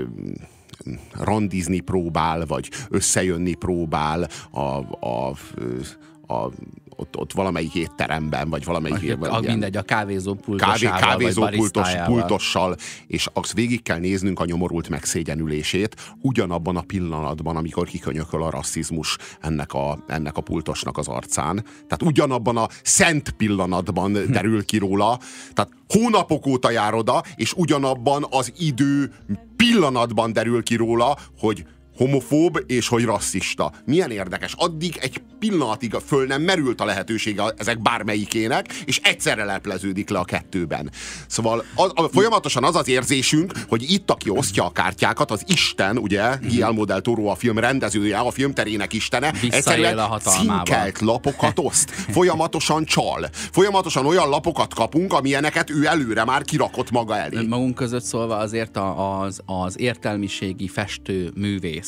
randizni próbál, vagy összejönni próbál a, a, a, a Ott, ott valamelyik étteremben, vagy valamelyik... A, mindegy, a kávézó pultosával, kávé, kávézó vagy pultos, pultossal, és azt végig kell néznünk a nyomorult megszégyenülését, ugyanabban a pillanatban, amikor kikönyököl a rasszizmus ennek a, ennek a pultosnak az arcán. Tehát ugyanabban a szent pillanatban derül ki róla. Tehát hónapok óta jár oda, és ugyanabban az idő pillanatban derül ki róla, hogy homofób és hogy rasszista. Milyen érdekes. Addig egy pillanatig föl nem merült a lehetősége ezek bármelyikének, és egyszerre lepleződik le a kettőben. Szóval az, a, folyamatosan az az érzésünk, hogy itt, aki osztja a kártyákat, az Isten, ugye, Guillermo del Toro a film rendezője, a filmterének istene, egyszerűen cinkelt lapokat oszt. Folyamatosan csal. Folyamatosan olyan lapokat kapunk, amilyeneket ő előre már kirakott maga elé. Magunk között szólva azért az, az értelmiségi festő művész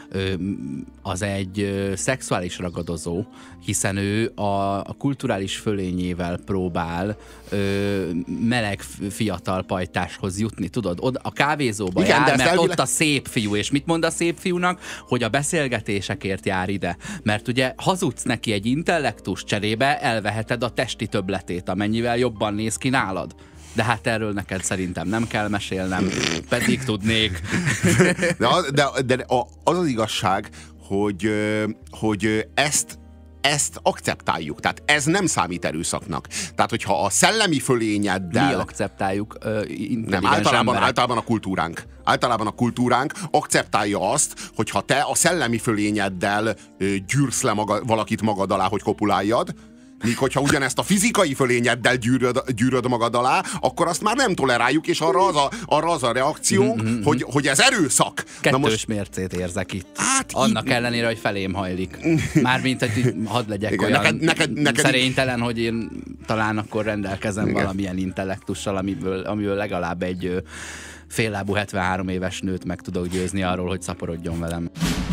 az egy szexuális ragadozó, hiszen ő a, a kulturális fölényével próbál ö, meleg fiatal pajtáshoz jutni, tudod? Oda, a kávézóba igen, jár, mert elvileg... ott a szép fiú, és mit mond a szép fiúnak? Hogy a beszélgetésekért jár ide, mert ugye hazudsz neki egy intellektus cserébe, elveheted a testi többletét, amennyivel jobban néz ki nálad. De hát erről neked szerintem nem kell mesélnem, pedig tudnék. De, az, de, de az az igazság, hogy, hogy ezt, ezt akceptáljuk. Tehát ez nem számít erőszaknak. Tehát, hogyha a szellemi fölényeddel... Mi akceptáljuk? Ö, nem, általában, általában a kultúránk. Általában a kultúránk akceptálja azt, hogyha te a szellemi fölényeddel gyűrsz le maga, valakit magad alá, hogy kopuláljad, míg hogyha ugyanezt a fizikai fölényeddel gyűröd, gyűröd magad alá, akkor azt már nem toleráljuk, és arra az a, arra az a reakciónk, mm-hmm. hogy, hogy ez erőszak. Kettős most... mércét érzek itt. Hát annak így... ellenére, hogy felém hajlik. Mármint, hogy hadd legyek igen, olyan neked, neked, neked szerénytelen, hogy én talán akkor rendelkezem igen. valamilyen intellektussal, amiből, amiből legalább egy féllábú hetvenhárom éves nőt meg tudok győzni arról, hogy szaporodjon velem.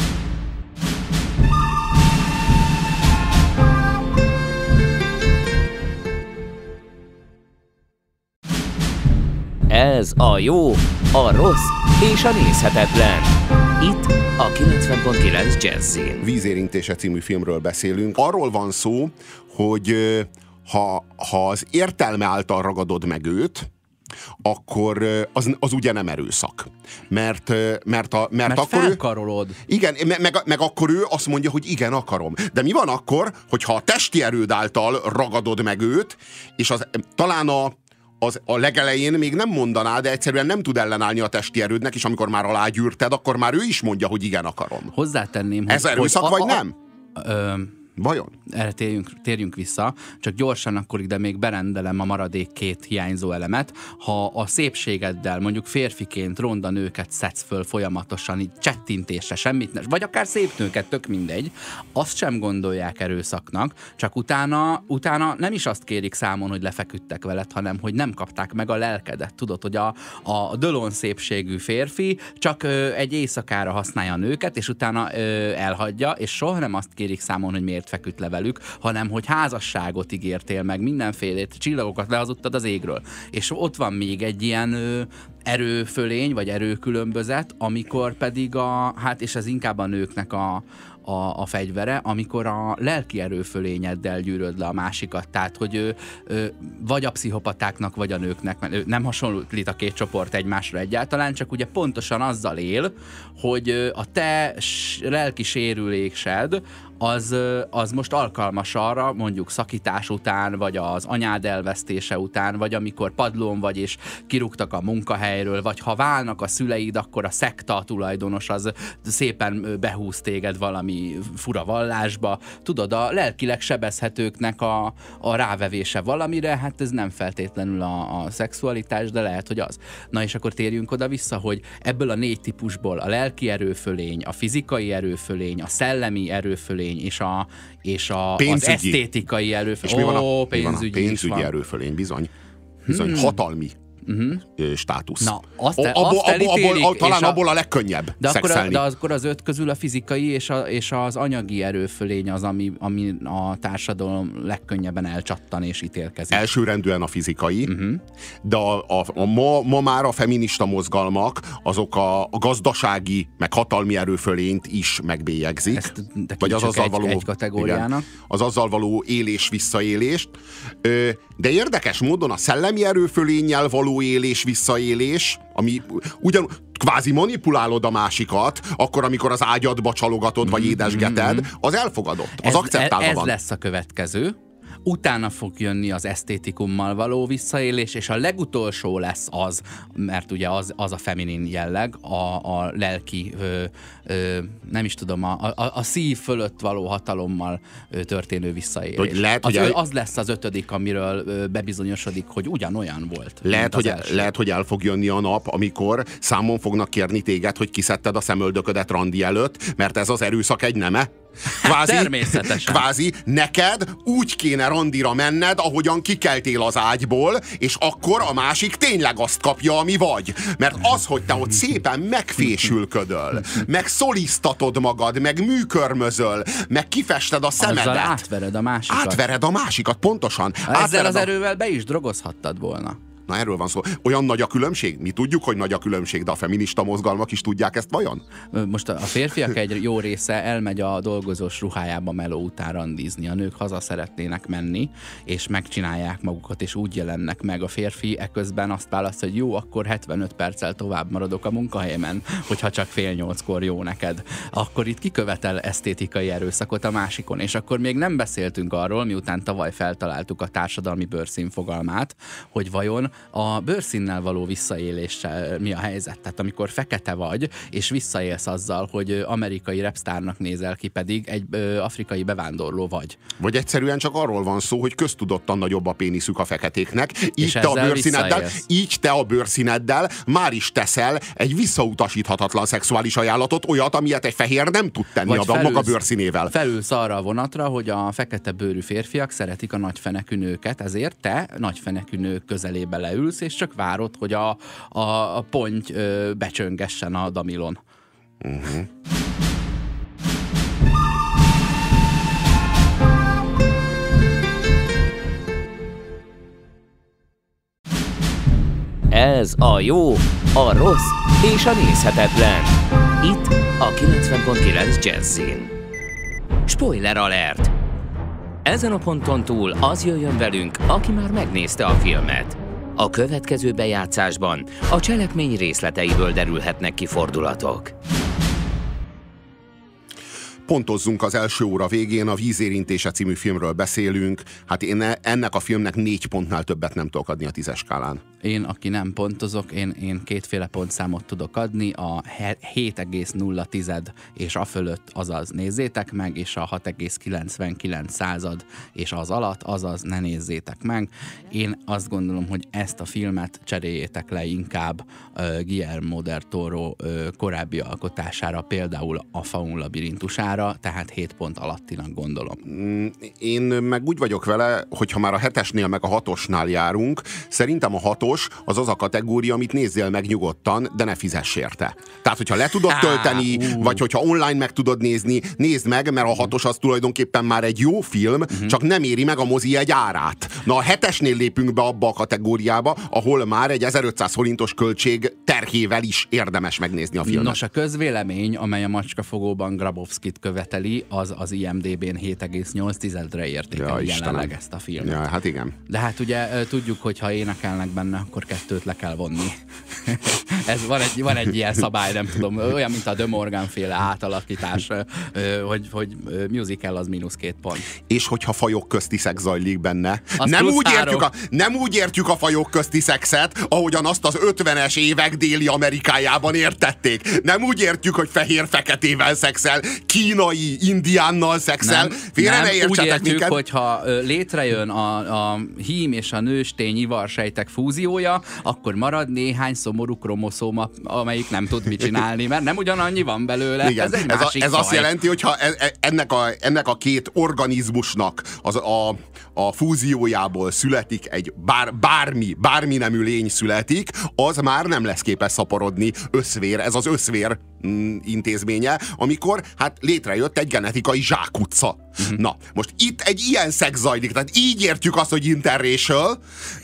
Ez a jó, a rossz és a nézhetetlen. Itt a kilencven pont kilenc Jazzin. Vízérintése című filmről beszélünk. Arról van szó, hogy ha, ha az értelme által ragadod meg őt, akkor az, az ugye nem erőszak. Mert, mert, a, mert, mert akkor felkarolod. Ő, igen, meg, meg akkor ő azt mondja, hogy igen, akarom. De mi van akkor, hogyha a testi erőd által ragadod meg őt, és az, talán a Az a legelején még nem mondaná, de egyszerűen nem tud ellenállni a testi erődnek, és amikor már alágyűrted, akkor már ő is mondja, hogy igen, akarom. Hozzátenném, hogy... Ez erőszak, hogy vagy a, a, nem? Ö, Vajon? Erre térjünk, térjünk vissza, csak gyorsan akkor ide még berendelem a maradék két hiányzó elemet. Ha a szépségeddel, mondjuk férfiként ronda nőket szedsz föl folyamatosan, így csettintésre, semmit ne, vagy akár szép nőket, tök mindegy, azt sem gondolják erőszaknak, csak utána, utána nem is azt kérik számon, hogy lefeküdtek veled, hanem hogy nem kapták meg a lelkedet. Tudod, hogy a, a dölon szépségű férfi csak ö, egy éjszakára használja a nőket, és utána ö, elhagyja, és soha nem azt kérik számon, hogy miért azért feküdt le velük, hanem hogy házasságot ígértél meg, mindenfélét, csillagokat lehazudtad az égről. És ott van még egy ilyen ö, erőfölény, vagy erőkülönbözet, amikor pedig a, hát és ez inkább a nőknek a A, a fegyvere, amikor a lelki erőfölényeddel gyűröd le a másikat. Tehát, hogy ő, ő, vagy a pszichopatáknak, vagy a nőknek, mert ő nem hasonlít a két csoport egymásra egyáltalán, csak ugye pontosan azzal él, hogy a te lelki sérülésed az, az most alkalmas arra, mondjuk szakítás után, vagy az anyád elvesztése után, vagy amikor padlón vagy, és kirúgtak a munkahelyről, vagy ha válnak a szüleid, akkor a szekta tulajdonos az szépen behúz téged valami fura vallásba. Tudod, a lelkileg sebezhetőknek a, a rávevése valamire, hát ez nem feltétlenül a, a szexualitás, de lehet, hogy az. Na és akkor térjünk oda-vissza, hogy ebből a négy típusból a lelki erőfölény, a fizikai erőfölény, a szellemi erőfölény, és, a, és a, az esztétikai erőfölény. És mi van a, Ó, pénzügyi, pénzügyi, pénzügyi erőfölény, bizony. Bizony, hmm. hatalmi uh-huh. státusz. Na, azt, el, abból, azt elítélik, abból, abból, talán a, abból a legkönnyebb de akkor, a, de akkor az öt közül a fizikai és, a, és az anyagi erőfölény az, ami, ami a társadalom legkönnyebben elcsattan és ítélkezik. Elsőrendűen a fizikai, uh-huh. de a, a, a ma, ma már a feminista mozgalmak azok a, a gazdasági, meg hatalmi erőfölényt is megbélyegzik. Ezt vagy az azzal egy, való, egy kategóriának. Igen, az azzal való élés-visszaélést. De érdekes módon a szellemi erőfölénnyel való élés-visszaélés, ami ugyan kvázi manipulálod a másikat, akkor, amikor az ágyadba csalogatod, vagy édesgeted, az elfogadott, az ez, akceptálva ez van. lesz a következő. Utána fog jönni az esztétikummal való visszaélés, és a legutolsó lesz az, mert ugye az, az a feminin jelleg, a, a lelki, ö, ö, nem is tudom, a, a, a szív fölött való hatalommal ö, történő visszaélés. Hogy lehet, az, hogy el... az lesz az ötödik, amiről ö, bebizonyosodik, hogy ugyanolyan volt. Lehet hogy, lehet, hogy el fog jönni a nap, amikor számon fognak kérni téged, hogy kiszedted a szemöldöködet randi előtt, mert ez az erőszak egy neme. Kvázi, természetesen. Kvázi neked úgy kéne randira menned, ahogyan kikeltél az ágyból, és akkor a másik tényleg azt kapja, ami vagy. Mert az, hogy te ott szépen megfésülködöl, meg szolisztatod magad, meg műkörmözöl, meg kifested a szemedet. Azzal átvered a másikat. Átvered a másikat, pontosan. Ezzel átvered az a... erővel be is drogozhattad volna. Na, erről van szó. Olyan nagy a különbség? Mi tudjuk, hogy nagy a különbség, de a feminista mozgalmak is tudják ezt vajon? Most a férfiak egy jó része elmegy a dolgozós ruhájába meló után randizni. A nők haza szeretnének menni, és megcsinálják magukat, és úgy jelennek meg. A férfi eközben azt választ, hogy jó, akkor hetvenöt perccel tovább maradok a munkahelyemen, hogyha csak fél nyolckor jó neked. Akkor itt kikövetel esztétikai erőszakot a másikon. És akkor még nem beszéltünk arról, miután tavaly feltaláltuk a társadalmi bőrszín fogalmát, hogy vajon a bőrszínnel való visszaéléssel mi a helyzet? Tehát amikor fekete vagy, és visszaélsz azzal, hogy amerikai rapsztárnak nézel ki, pedig egy ö, afrikai bevándorló vagy. Vagy egyszerűen csak arról van szó, hogy köztudottan nagyobb a péniszük a feketéknek, így te a bőrszíneddel, így te a bőrszíneddel már is teszel egy visszautasíthatatlan szexuális ajánlatot, olyat, amilyet egy fehér nem tud tenni a maga bőrszínével. Felülsz arra a vonatra, hogy a fekete bőrű férfiak szeretik a nagyfenekű nőket, ezért te nagyfenekű nők közelébe leülsz, és csak várod, hogy a, a, a ponty ö, becsöngessen a damilon. Uh-huh. Ez a jó, a rossz és a nézhetetlen. Itt a kilencven pont kilenc Jazzin. Spoiler alert! Ezen a ponton túl az jöjjön velünk, aki már megnézte a filmet. A következő bejátszásban a cselekmény részleteiből derülhetnek ki fordulatok. Pontozzunk az első óra végén, a Vízérintése című filmről beszélünk. Hát én ennek a filmnek négy pontnál többet nem tudok adni a tízes skálán. Én, aki nem pontozok, én, én kétféle pontszámot tudok adni, a hét egész nulla tized és a fölött, azaz nézzétek meg, és a hat egész kilencvenkilenc század és az alatt, azaz ne nézzétek meg. Én azt gondolom, hogy ezt a filmet cseréljétek le inkább uh, Guillermo del Toro uh, korábbi alkotására, például a Faun labirintusára, számára, tehát hét pont alattinak gondolom. Én meg úgy vagyok vele, hogy ha már a hetesnél meg a hatosnál járunk, szerintem a hatos az az a kategória, amit nézzél meg nyugodtan, de ne fizess érte. Tehát, hogyha le tudod tölteni, Há, uh. vagy hogyha online meg tudod nézni, nézd meg, mert a hatos az tulajdonképpen már egy jó film, uh-huh. csak nem éri meg a mozi egy árát. Na, a hetesnél lépünk be abba a kategóriába, ahol már egy ezerötszáz forintos költség terhével is érdemes megnézni a filmet. Nos, a közvélemény, amely a macskafogóban Grabowskit követeli, az az I M D B-n hét egész nyolc tizedre értékeli ja, jelenleg ezt a filmet. Ja, hát igen. De hát ugye tudjuk, hogy ha énekelnek benne, akkor kettőt le kell vonni. Ez van egy, van egy ilyen szabály, nem tudom, olyan, mint a De Morgan féle átalakítás, hogy, hogy musical az mínusz két pont. És hogyha fajok közti szex zajlik benne, nem úgy, értjük a, nem úgy értjük a fajok közti szexet, ahogyan azt az ötvenes évek déli Amerikájában értették. Nem úgy értjük, hogy fehér-feketével szexel, kínai indiánnal szexel. Félre ne értsetek úgy értjük, minket. hogyha létrejön a, a hím és a nőstény ivarsejtek fúziója, akkor marad néhány szomorú kromoszóma, amelyik nem tud mit csinálni, mert nem ugyanannyi van belőle. Igen, ez egy ez, a, ez faj. azt jelenti, hogyha ennek a, ennek a két organizmusnak az, a, a fúziójából születik egy bár, bármi, bármi nemű lény születik, az már nem lesz képes szaporodni. Összvér, ez az összvér mm, intézménye, amikor hát létrejött egy genetikai zsákutca. Uh-huh. Na, most itt egy ilyen szex zajlik, tehát így értjük azt, hogy interracial.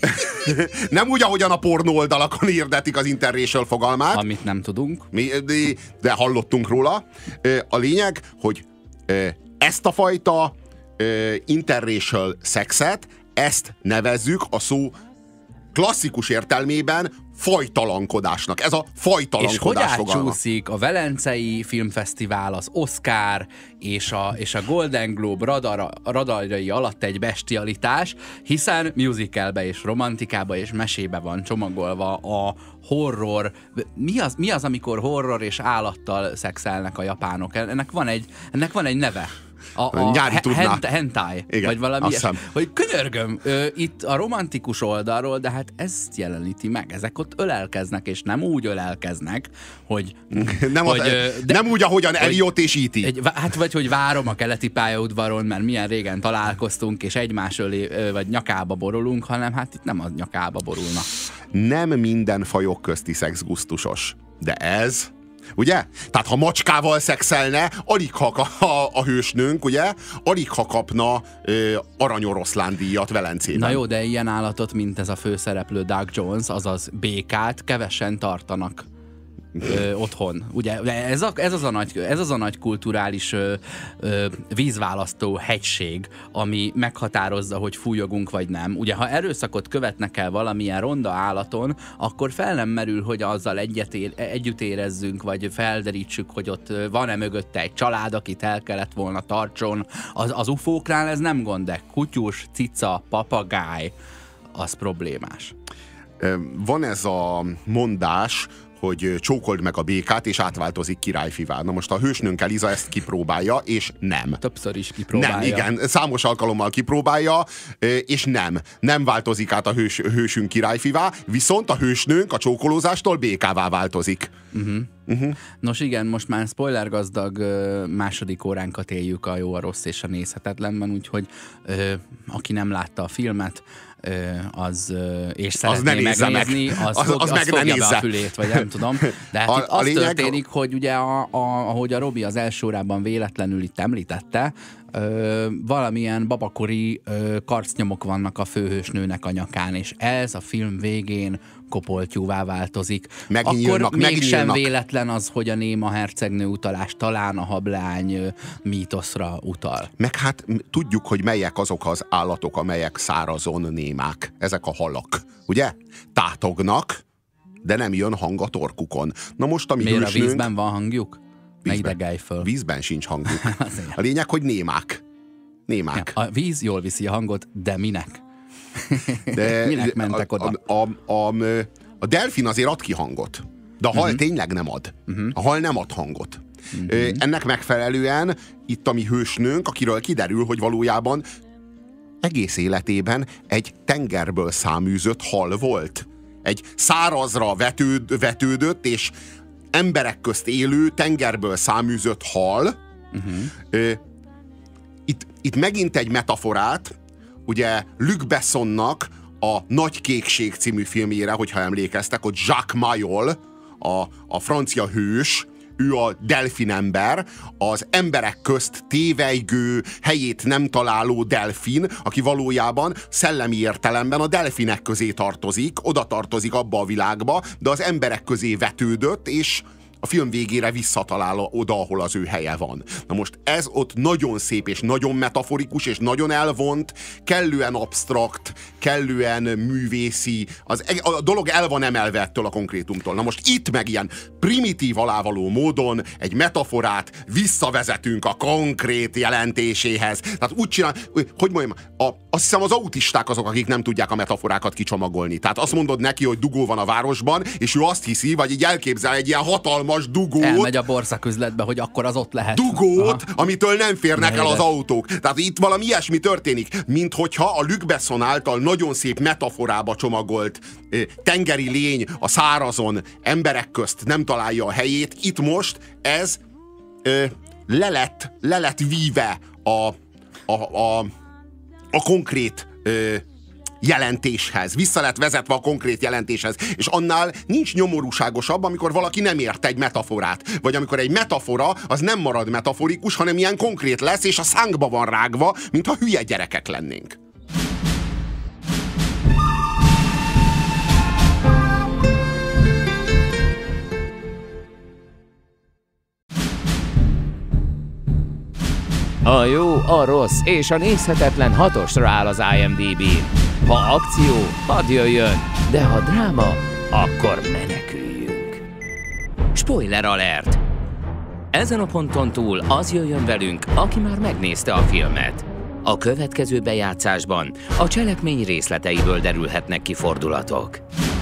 Nem úgy, ahogyan a pornó oldalakon hirdetik az interracial fogalmát. Amit nem tudunk. Mi, de, de hallottunk róla. A lényeg, hogy ezt a fajta interracial szexet, ezt nevezzük a szó klasszikus értelmében fajtalankodásnak. Ez a fajtalankodás és fogalma. hogy átcsúszik a Velencei Filmfesztivál, az Oscar és a, és a Golden Globe radar, radarjai alatt egy bestialitás, hiszen musicalbe és romantikába és mesébe van csomagolva a horror. Mi az, mi az amikor horror és állattal szexelnek a japánok? Ennek van egy, ennek van egy neve. A, a Nyári tudná. hentai, igen, vagy valami ilyes, hiszem. hogy könyörgöm, ö, itt a romantikus oldalról, de hát ezt jeleníti meg, ezek ott ölelkeznek, és nem úgy ölelkeznek, hogy... nem, hogy, az, ö, de, nem úgy, ahogyan Elliot és í té. Egy, hát vagy, hogy várom a keleti pályaudvaron, mert milyen régen találkoztunk, és egymás ölé, ö, vagy nyakába borulunk, hanem hát itt nem a nyakába borulnak. Nem minden fajok közti szex gusztusos, de ez... Ugye? Tehát ha macskával szexelne, alig ha a, a, a hősnőnk, ugye? Alig ha kapna ö, aranyoroszlán díjat Velencében. Na jó, de ilyen állatot, mint ez a főszereplő Doug Jones, azaz békát kevesen tartanak ö, otthon. Ugye ez, a, ez, az a nagy, ez az a nagy kulturális ö, ö, vízválasztó hegység, ami meghatározza, hogy fújogunk vagy nem. Ugye ha erőszakot követnek el valamilyen ronda állaton, akkor fel nem merül, hogy azzal egyet ér, együtt érezzünk, vagy felderítsük, hogy ott van-e mögötte egy család, akit el kellett volna tartson. Az, az ufóknál ez nem gond, de kutyus, cica, papagáj, az problémás. Van ez a mondás, hogy csókold meg a békát, és átváltozik királyfivá. Na most a hősnőnk Eliza ezt kipróbálja, és nem. Többször is kipróbálja. Nem, igen, számos alkalommal kipróbálja, és nem. Nem változik át a hős, hősünk királyfivá, viszont a hősnőnk a csókolózástól békává változik. Uh-huh. Uh-huh. Nos igen, most már spoilergazdag uh, második óránkat éljük a Jó, a rossz és a nézhetetlenben, úgyhogy uh, aki nem látta a filmet, az, és szeretné az megnézni, meg. az, az, fog, az, az meg fogja ne be a fülét, vagy nem tudom. De hát a, itt az lényeg... történik, hogy ugye a, a, ahogy a Robi az első órában véletlenül itt említette, ö, valamilyen babakori ö, karcnyomok vannak a főhősnőnek a nyakán, és ez a film végén kopoltyúvá változik. Megnyílnak, Akkor mégsem megnyílnak. véletlen az, hogy a néma hercegnő utalás talán a hablány mítoszra utal. Meg hát tudjuk, hogy melyek azok az állatok, amelyek szárazon némák. Ezek a halak, ugye? Tátognak, de nem jön hang a torkukon. Na most a mi Miért hősnőnk... a vízben van hangjuk? Ne idegelj föl. Vízben sincs hangjuk. A lényeg, hogy némák. Némák. Ja, a víz jól viszi a hangot, de minek? De minek mentek a, oda? A, a, a, a delfin azért ad ki hangot. De a hal uh-huh. tényleg nem ad. Uh-huh. A hal nem ad hangot. Uh-huh. Ennek megfelelően itt a mi hősnőnk, akiről kiderül, hogy valójában egész életében egy tengerből száműzött hal volt. Egy szárazra vetőd, vetődött és emberek közt élő tengerből száműzött hal, Uh-huh. Itt, itt megint egy metaforát, ugye Luc Bessonnak a Nagy Kékség című filmjére, hogyha emlékeztek, hogy Jacques Mayol, a, a francia hős, ő a delfinember, az emberek közt tévejgő, helyét nem találó delfin, aki valójában szellemi értelemben a delfinek közé tartozik, oda tartozik abba a világba, de az emberek közé vetődött, és a film végére visszatalál oda, ahol az ő helye van. Na most ez ott nagyon szép, és nagyon metaforikus, és nagyon elvont, kellően absztrakt, kellően művészi, az, a dolog el van emelve ettől a konkrétumtól. Na most itt meg ilyen primitív alávaló módon egy metaforát visszavezetünk a konkrét jelentéséhez. Tehát úgy csinál, hogy mondjam, a, azt hiszem az autisták azok, akik nem tudják a metaforákat kicsomagolni. Tehát azt mondod neki, hogy dugó van a városban, és ő azt hiszi, vagy így elképzel egy ilyen hatalmas dugót. Elmegy a borszaküzletbe, hogy akkor az ott lehet. Dugót, aha, amitől nem férnek el az autók. Tehát itt valami ilyesmi történik, mint hogyha a Luc Besson által nagyon szép metaforába csomagolt eh, tengeri lény a szárazon emberek közt nem találja a helyét. Itt most ez eh, le, lett, le lett víve a, a, a, a konkrét eh, jelentéshez. Vissza lett vezetve a konkrét jelentéshez. És annál nincs nyomorúságosabb, amikor valaki nem ért egy metaforát. Vagy amikor egy metafora az nem marad metaforikus, hanem ilyen konkrét lesz, és a szánkba van rágva, mintha hülye gyerekek lennénk. A jó, a rossz és a nézhetetlen hatosra áll az IMDb-n. Ha akció, hadd jöjjön, de ha dráma, akkor meneküljünk. Spoiler alert! Ezen a ponton túl az jöjjön velünk, aki már megnézte a filmet. A következő bejátszásban a cselekmény részleteiből derülhetnek ki fordulatok.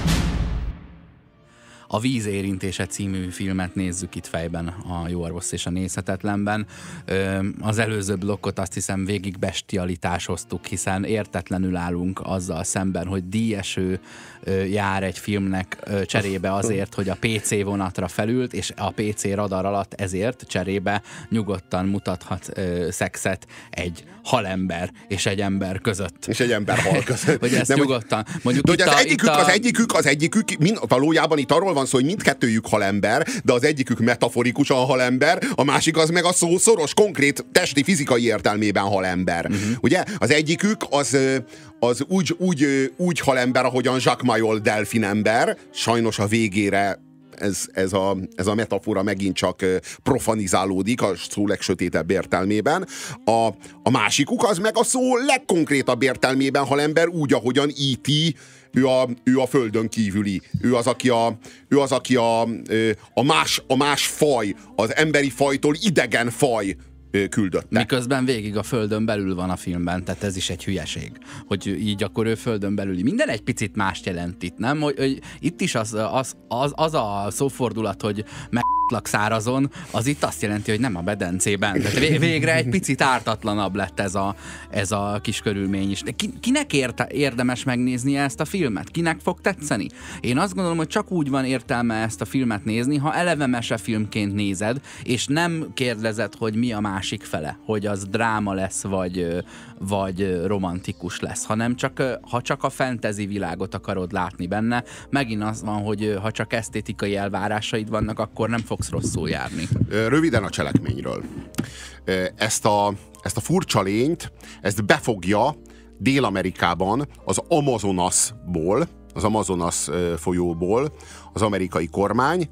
A Víz érintése című filmet nézzük itt fejben a Jó, a rossz és a nézhetetlenben. Az előző blokkot azt hiszem végig bestialitásoztuk, hiszen értetlenül állunk azzal szemben, hogy díjeső jár egy filmnek cserébe azért, hogy a pé cé vonatra felült, és a pé cé radar alatt ezért cserébe nyugodtan mutathat szexet egy halember és egy ember között. És egy ember hal között. Hogy ezt nem, nyugodtan. Mondjuk de hogy az, a, egyikük, a... az egyikük, az egyikük, mind, valójában itt arról van szó, hogy mindkettőjük halember, de az egyikük metaforikusan halember, a másik az meg a szó szoros, konkrét, testi, fizikai értelmében halember. Uh-huh. Ugye? Az egyikük az, az úgy, úgy, úgy halember, ahogyan Jacques Mayol delfinember, sajnos a végére Ez, ez, a, ez a metafora megint csak profanizálódik a szó legsötétebb értelmében. A, a másikuk az meg a szó legkonkrétabb értelmében halember, úgy, ahogyan í té, ő a, ő a földön kívüli. Ő az, aki a, ő az, aki a, a, más, a más faj, az emberi fajtól idegen faj küldötte. Miközben végig a földön belül van a filmben, tehát ez is egy hülyeség, hogy így akkor ő földön belüli. Minden egy picit mást jelent itt, nem? Hogy, hogy itt is az, az, az, az a szófordulat, hogy meg szárazon, az itt azt jelenti, hogy nem a medencében. Tehát végre egy picit ártatlanabb lett ez a, ez a kis körülmény is. De ki, kinek érte, érdemes megnéznie ezt a filmet? Kinek fog tetszeni? Én azt gondolom, hogy csak úgy van értelme ezt a filmet nézni, ha eleve mesefilmként nézed, és nem kérdezed, hogy mi a másik fele, hogy az dráma lesz, vagy, vagy romantikus lesz, hanem csak, ha csak a fantasy világot akarod látni benne, megint az van, hogy ha csak esztétikai elvárásaid vannak, akkor nem fogsz rosszul járni. Röviden a cselekményről. Ezt a, ezt a furcsa lényt, ezt befogja Dél-Amerikában az Amazonasból, az Amazonas folyóból az amerikai kormány,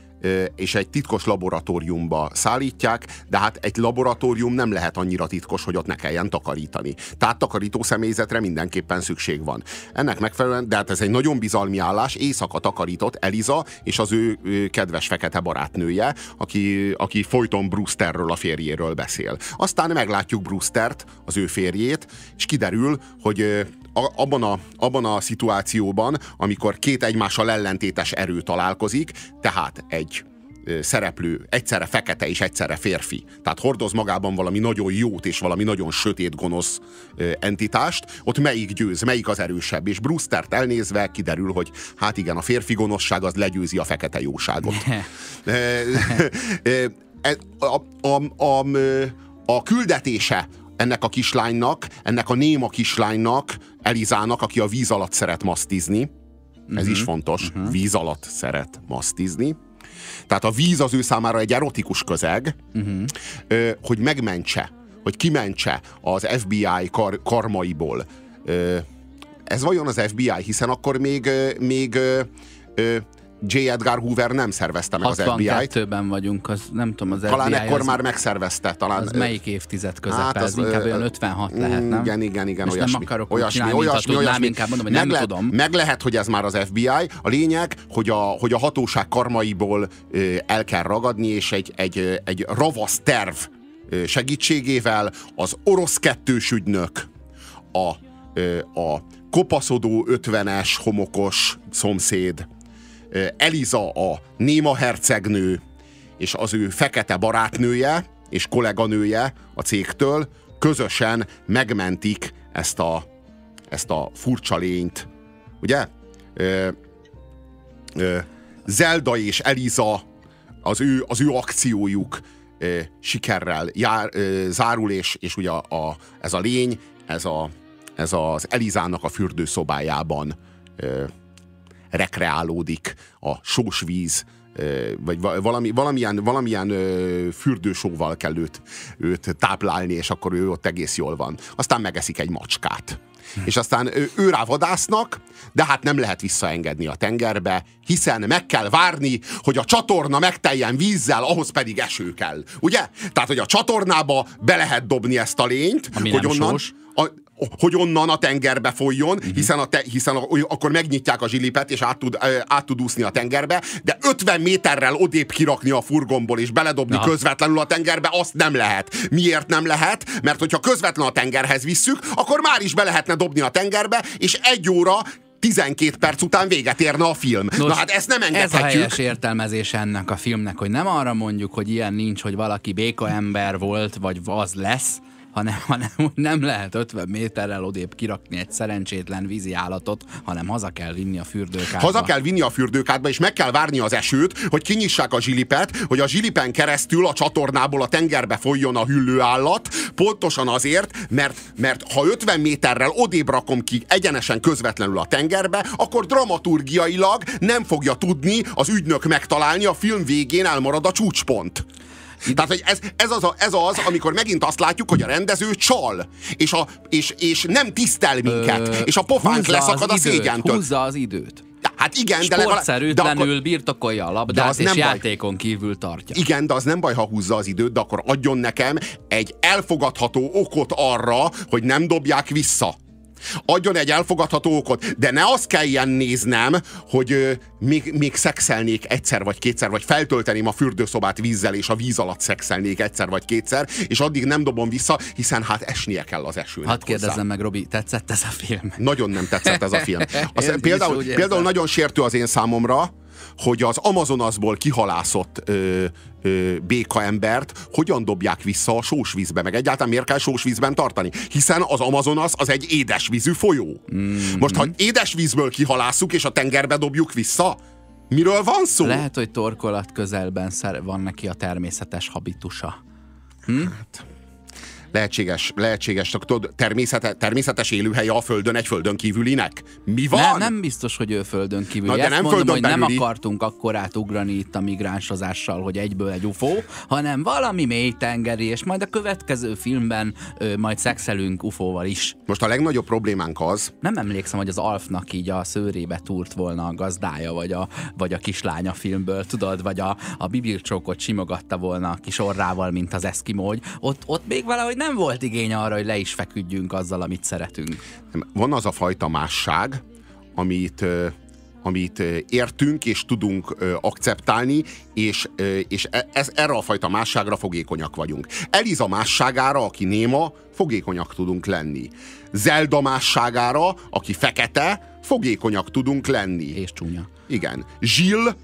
és egy titkos laboratóriumba szállítják, de hát egy laboratórium nem lehet annyira titkos, hogy ott ne kelljen takarítani. Tehát takarító személyzetre mindenképpen szükség van. Ennek megfelelően, de hát ez egy nagyon bizalmi állás, éjszaka takarított Eliza és az ő kedves fekete barátnője, aki, aki folyton Brewsterről, a férjéről beszél. Aztán meglátjuk Brewstert, az ő férjét, és kiderül, hogy abban a, abban a szituációban, amikor két egymással ellentétes erő találkozik, tehát egy szereplő egyszerre fekete és egyszerre férfi, tehát hordoz magában valami nagyon jót és valami nagyon sötét, gonosz entitást, ott melyik győz, melyik az erősebb, és Brewstert elnézve kiderül, hogy hát igen, a férfi gonoszság az legyőzi a fekete jóságot. a, a, a, a küldetése ennek a kislánynak, ennek a néma kislánynak, Elizának, aki a víz alatt szeret masztizni, ez uh-huh. is fontos, uh-huh. víz alatt szeret masztizni. Tehát a víz az ő számára egy erotikus közeg, uh-huh. hogy megmentse, hogy kimentse az ef bé i kar, karmaiból. Ez vajon az ef bé i, hiszen akkor még, még J. Edgar Hoover nem szervezte meg az ef bé i-t. hatvankettőben vagyunk, az nem tudom, az talán ef bé i ekkor az, már megszervezte. Talán, az melyik évtized közepe? Hát az, inkább ö, olyan ötvenhat lehet, nem? Igen, igen, igen, most olyasmi. nem akarok olyasmi, csinálni, olyasmi, tudnám, olyasmi. inkább mondom, hogy meg nem lehet, tudom. Meg lehet, hogy ez már az ef bé i. A lényeg, hogy a, hogy a hatóság karmaiból ö, el kell ragadni, és egy, egy, egy ravasz terv ö, segítségével az orosz kettős ügynök, a, ö, a kopaszodó ötvenes homokos szomszéd, Eliza a néma hercegnő, és az ő fekete barátnője és kolléganője a cégtől közösen megmentik ezt a, ezt a furcsa lényt. Ugye? Ö, ö, Zelda és Eliza, az ő, az ő akciójuk ö, sikerrel jár, ö, zárul, és, és ugye a, a, ez a lény, ez, a, ez az Elizának a fürdőszobájában ö, rekreálódik a sós víz, vagy valami, valamilyen, valamilyen fürdősóval kell őt, őt táplálni, és akkor ő ott egész jól van. Aztán megeszik egy macskát. És aztán ő, ő rá vadásznak, de hát nem lehet visszaengedni a tengerbe, hiszen meg kell várni, hogy a csatorna megteljen vízzel, ahhoz pedig eső kell. Ugye? Tehát, hogy a csatornába be lehet dobni ezt a lényt, ami hogy onnan... sós. A, hogy onnan a tengerbe folyjon, uh-huh. hiszen, a te, hiszen a, akkor megnyitják a zsilipet, és át tud, át tud úszni a tengerbe, de ötven méterrel odébb kirakni a furgonból, és beledobni Aha. közvetlenül a tengerbe, azt nem lehet. Miért nem lehet? Mert hogyha közvetlenül a tengerhez visszük, akkor már is be lehetne dobni a tengerbe, és egy óra tizenkét perc után véget érne a film. Nos, na hát ezt nem engedhetjük. Ez a helyes értelmezés ennek a filmnek, hogy nem arra mondjuk, hogy ilyen nincs, hogy valaki békaember volt, vagy az lesz, hanem, hanem nem lehet ötven méterrel odébb kirakni egy szerencsétlen vízi állatot, hanem haza kell vinni a fürdőkádba. Haza kell vinni a fürdőkádba, és meg kell várni az esőt, hogy kinyissák a zsilipet, hogy a zsilipen keresztül a csatornából a tengerbe folyjon a hüllőállat, pontosan azért, mert, mert ha ötven méterrel odébb rakom ki egyenesen közvetlenül a tengerbe, akkor dramaturgiailag nem fogja tudni az ügynök megtalálni, a film végén elmarad a csúcspont. Tehát, hogy ez, ez, az a, ez az, amikor megint azt látjuk, hogy a rendező csal, és, a, és, és nem tisztel minket, Ö, és a pofánk leszakad a szégyentől. Húzza az időt. Hát igen, de sportszerűtlenül akkor, birtokolja a labdát, és játékon baj. kívül tartja. Igen, de az nem baj, ha húzza az időt, de akkor adjon nekem egy elfogadható okot arra, hogy nem dobják vissza. Adjon egy elfogadható okot, de ne azt kelljen néznem, hogy ö, még, még szexelnék egyszer vagy kétszer, vagy feltölteném a fürdőszobát vízzel, és a víz alatt szexelnék egyszer vagy kétszer, és addig nem dobom vissza, hiszen hát esnie kell az esőnek. Hadd kérdezzem meg, Robi, tetszett ez a film? Nagyon nem tetszett ez a film. Az, például, például nagyon sértő az én számomra, hogy az Amazonasból kihalászott ö, ö, békaembert hogyan dobják vissza a sósvízbe, meg egyáltalán miért kell sósvízben tartani? Hiszen az Amazonas az egy édesvízű folyó. Mm-hmm. Most, ha édesvízből kihalásszuk, és a tengerbe dobjuk vissza, miről van szó? Lehet, hogy torkolat közelben van neki a természetes habitusa. Hm? Hát... Lehetséges, lehetséges, tudod, természete, természetes élőhelye a Földön egy földön kívülinek. Mi van? Nem, nem biztos, hogy ő földön kívüli. Na, de nem mondom, hogy belüli. Nem akartunk akkorát ugrani itt a migránsozással, hogy egyből egy ufó, hanem valami mélytengeri, és majd a következő filmben ö, majd szexelünk ufóval is. Most a legnagyobb problémánk az... Nem emlékszem, hogy az Alfnak így a szőrébe túrt volna a gazdája, vagy a, vagy a kislánya filmből, tudod, vagy a, a bibircsókot simogatta volna a kis orrával, mint az eszkimógy. Ott, ott még valahogy nem volt igény arra, hogy le is feküdjünk azzal, amit szeretünk. Van az a fajta másság, amit, amit értünk és tudunk akceptálni, és, és ez, erre a fajta másságra fogékonyak vagyunk. Eliza másságára, aki néma, fogékonyak tudunk lenni. Zelda másságára, aki fekete, fogékonyak tudunk lenni. És csúnya. Igen. Jill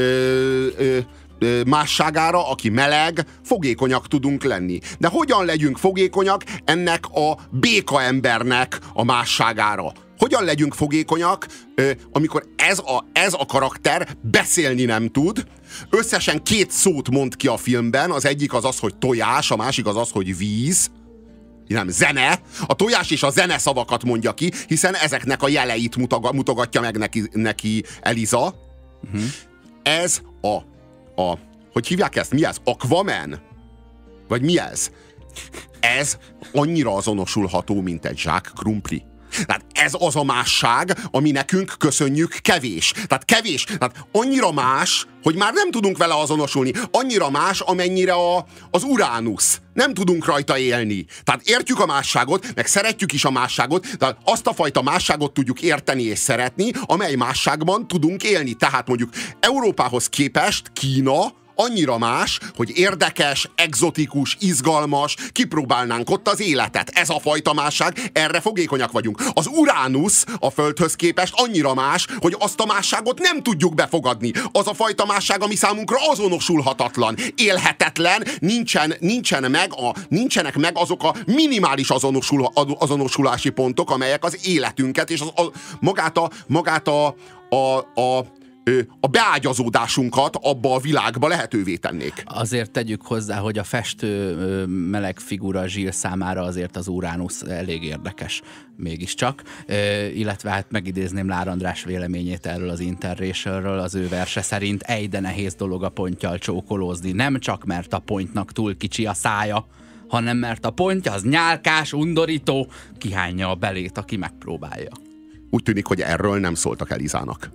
ö, ö, másságára, aki meleg, fogékonyak tudunk lenni. De hogyan legyünk fogékonyak ennek a békaembernek a másságára? Hogyan legyünk fogékonyak, amikor ez a, ez a karakter beszélni nem tud, összesen két szót mond ki a filmben, az egyik az az, hogy tojás, a másik az az, hogy víz, nem, zene. A tojás és a zene szavakat mondja ki, hiszen ezeknek a jeleit mutogatja meg neki, neki Eliza. Uh-huh. Ez a, a, hogy hívják ezt? Mi ez? Aquaman? Vagy mi ez? Ez annyira azonosulható, mint egy zsák krumpli. Tehát ez az a másság, ami nekünk köszönjük kevés. Tehát kevés, tehát annyira más, hogy már nem tudunk vele azonosulni. Annyira más, amennyire a, az Uránusz. Nem tudunk rajta élni. Tehát értjük a másságot, meg szeretjük is a másságot, de azt a fajta másságot tudjuk érteni és szeretni, amely másságban tudunk élni. Tehát mondjuk Európához képest Kína annyira más, hogy érdekes, egzotikus, izgalmas, kipróbálnánk ott az életet. Ez a fajta másság, erre fogékonyak vagyunk. Az Uránusz a Földhöz képest annyira más, hogy azt a másságot nem tudjuk befogadni. Az a fajta másság, ami számunkra azonosulhatatlan, élhetetlen, nincsen, nincsen meg a, nincsenek meg azok a minimális azonosul, azonosulási pontok, amelyek az életünket és az, a, magát a, magát a, a, a a beágyazódásunkat abba a világba lehetővé tennék. Azért tegyük hozzá, hogy a festő meleg figura Zsill számára azért az Uránusz elég érdekes mégiscsak, illetve hát megidézném Lár András véleményét erről az Interracialről, az ő verse szerint ej, de nehéz dolog a ponttyal csókolózni, nem csak mert a pontynak túl kicsi a szája, hanem mert a ponty az nyálkás, undorító, kihányja a belét, aki megpróbálja. Úgy tűnik, hogy erről nem szóltak Elizának.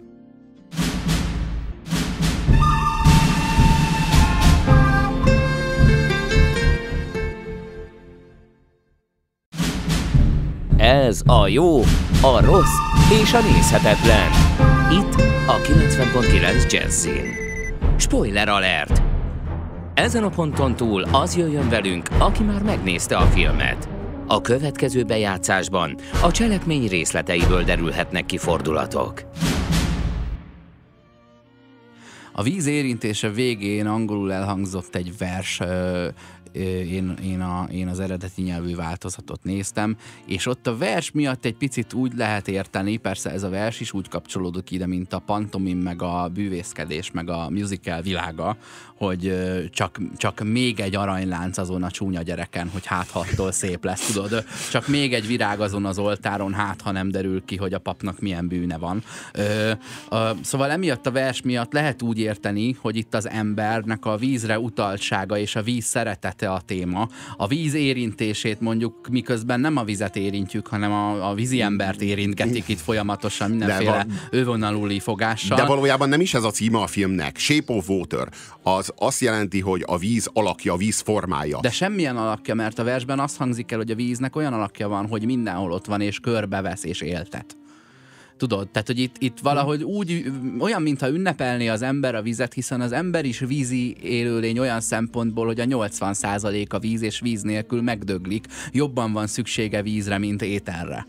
Ez a jó, a rossz és a nézhetetlen. Itt a kilencven pont kilenc Jazzin. Spoiler alert! Ezen a ponton túl az jöjjön velünk, aki már megnézte a filmet. A következő bejátszásban a cselekmény részleteiből derülhetnek ki fordulatok. A víz érintése végén angolul elhangzott egy vers, én, én, a, én az eredeti nyelvű változatot néztem, és ott a vers miatt egy picit úgy lehet érteni, persze ez a vers is úgy kapcsolódik ide, mint a pantomim, meg a bűvészkedés, meg a musical világa, hogy csak, csak még egy aranylánc azon a csúnya gyereken, hogy hát hattól szép lesz, tudod, csak még egy virág azon az oltáron, hát ha nem derül ki, hogy a papnak milyen bűne van. Ö, ö, szóval emiatt a vers miatt lehet úgy érteni, hogy itt az embernek a vízre utaltsága és a víz szeretete a téma. A víz érintését mondjuk miközben nem a vizet érintjük, hanem a, a vízi embert érintgetik itt folyamatosan mindenféle val- ővonalúli fogással. De valójában nem is ez a címe a filmnek. Shape of Water. Az azt jelenti, hogy a víz alakja, a víz formája. De semmilyen alakja, mert a versben azt hangzik el, hogy a víznek olyan alakja van, hogy mindenhol ott van, és körbevesz, és éltet. Tudod, tehát, hogy itt, itt valahogy úgy, olyan, mintha ünnepelné az ember a vizet, hiszen az ember is vízi élőlény olyan szempontból, hogy a nyolcvan százalék a víz, és víz nélkül megdöglik. Jobban van szüksége vízre, mint ételre.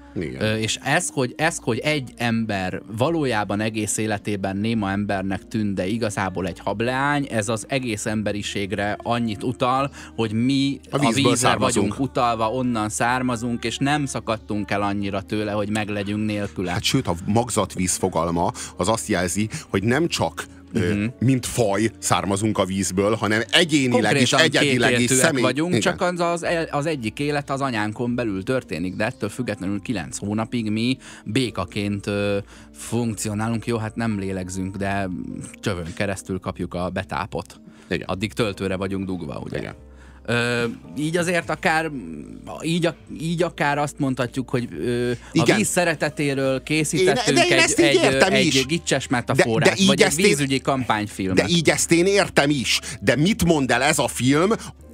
Ö, és ez hogy, ez, hogy egy ember valójában egész életében néma embernek tűnt, de igazából egy hableány, ez az egész emberiségre annyit utal, hogy mi a, a vízre származunk. Vagyunk utalva, onnan származunk, és nem szakadtunk el annyira tőle, hogy meglegyünk nélküle. Hát sőt, a magzatvíz fogalma az azt jelzi, hogy nem csak Uh-huh. mint faj származunk a vízből, hanem egyénileg is, egyedileg is személy... vagyunk, igen. Csak az, az, az egyik élet az anyánkon belül történik, de ettől függetlenül kilenc hónapig mi békaként ö, funkcionálunk. Jó, hát nem lélegzünk, de csövön keresztül kapjuk a betápot. Igen. Addig töltőre vagyunk dugva, ugye? Igen. Ö, így azért akár így, így akár azt mondhatjuk, hogy ö, a víz szeretetéről készítettünk én, egy, egy, egy gicses metaforát, de, de vagy egy vízügyi én, kampányfilmet. De így ezt én értem is. De mit mond el ez a film,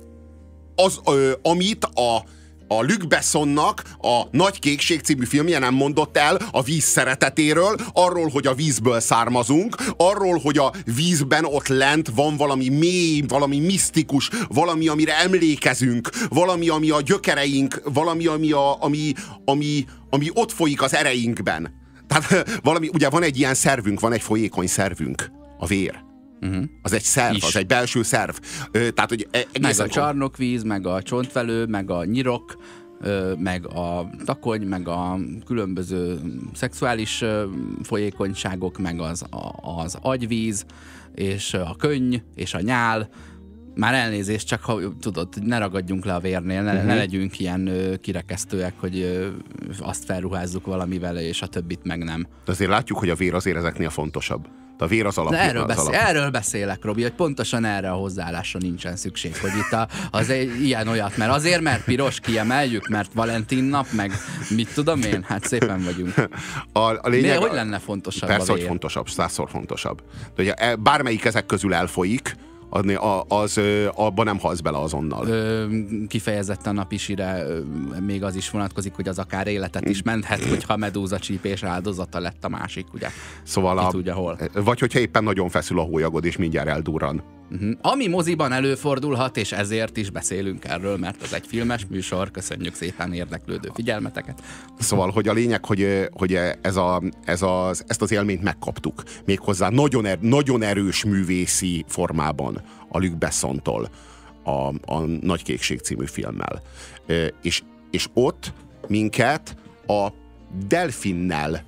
az, ö, amit a A Luc Bessonnak a Nagy Kékség című filmje nem mondott el a víz szeretetéről, arról, hogy a vízből származunk, arról, hogy a vízben ott lent van valami mély, valami misztikus, valami, amire emlékezünk, valami, ami a gyökereink, valami, ami, a, ami, ami, ami ott folyik az ereinkben. Tehát valami, ugye van egy ilyen szervünk, van egy folyékony szervünk, a vér. Uh-huh. Az egy szerv, is. Az egy belső szerv. Ö, tehát, hogy meg a csarnokvíz, meg a csontvelő, meg a nyirok, meg a takony, meg a különböző szexuális folyékonyságok, meg az, az agyvíz, és a könny, és a nyál. Már elnézést, csak ha tudod, ne ragadjunk le a vérnél, ne, uh-huh. ne legyünk ilyen ö, kirekesztőek, hogy ö, azt felruházzuk valamivel, és a többit meg nem. De azért látjuk, hogy a vér azért ezeknél fontosabb. A vér az alap. Erről, az beszél, alap. erről beszélek, Robi, hogy pontosan erre a hozzáállásra nincsen szükség, hogy itt a, az egy ilyen olyat, mert azért, mert piros kiemeljük, mert Valentin nap, meg mit tudom én, hát szépen vagyunk. A, a lényeg, Mi, hogy lenne fontosabb persze, a vér? hogy fontosabb, százszor fontosabb. De ugye bármelyik ezek közül elfolyik, az, az abban nem halsz bele azonnal. Ö, kifejezetten a pisire ö, még az is vonatkozik, hogy az akár életet is menthet, hogyha medúza csípés áldozata lett a másik, ugye? Szóval ki a, tudja hol. Vagy hogyha éppen nagyon feszül a hólyagod, és mindjárt eldurran. Uh-huh. Ami moziban előfordulhat, és ezért is beszélünk erről, mert az egy filmes műsor. Köszönjük szépen érdeklődő figyelmeteket. Szóval, hogy a lényeg, hogy, hogy ez a, ez az, ezt az élményt megkaptuk. Méghozzá nagyon, er, nagyon erős művészi formában a Luc Bessontól a, a Nagy Kékség című filmmel. És, és ott minket a delfinnel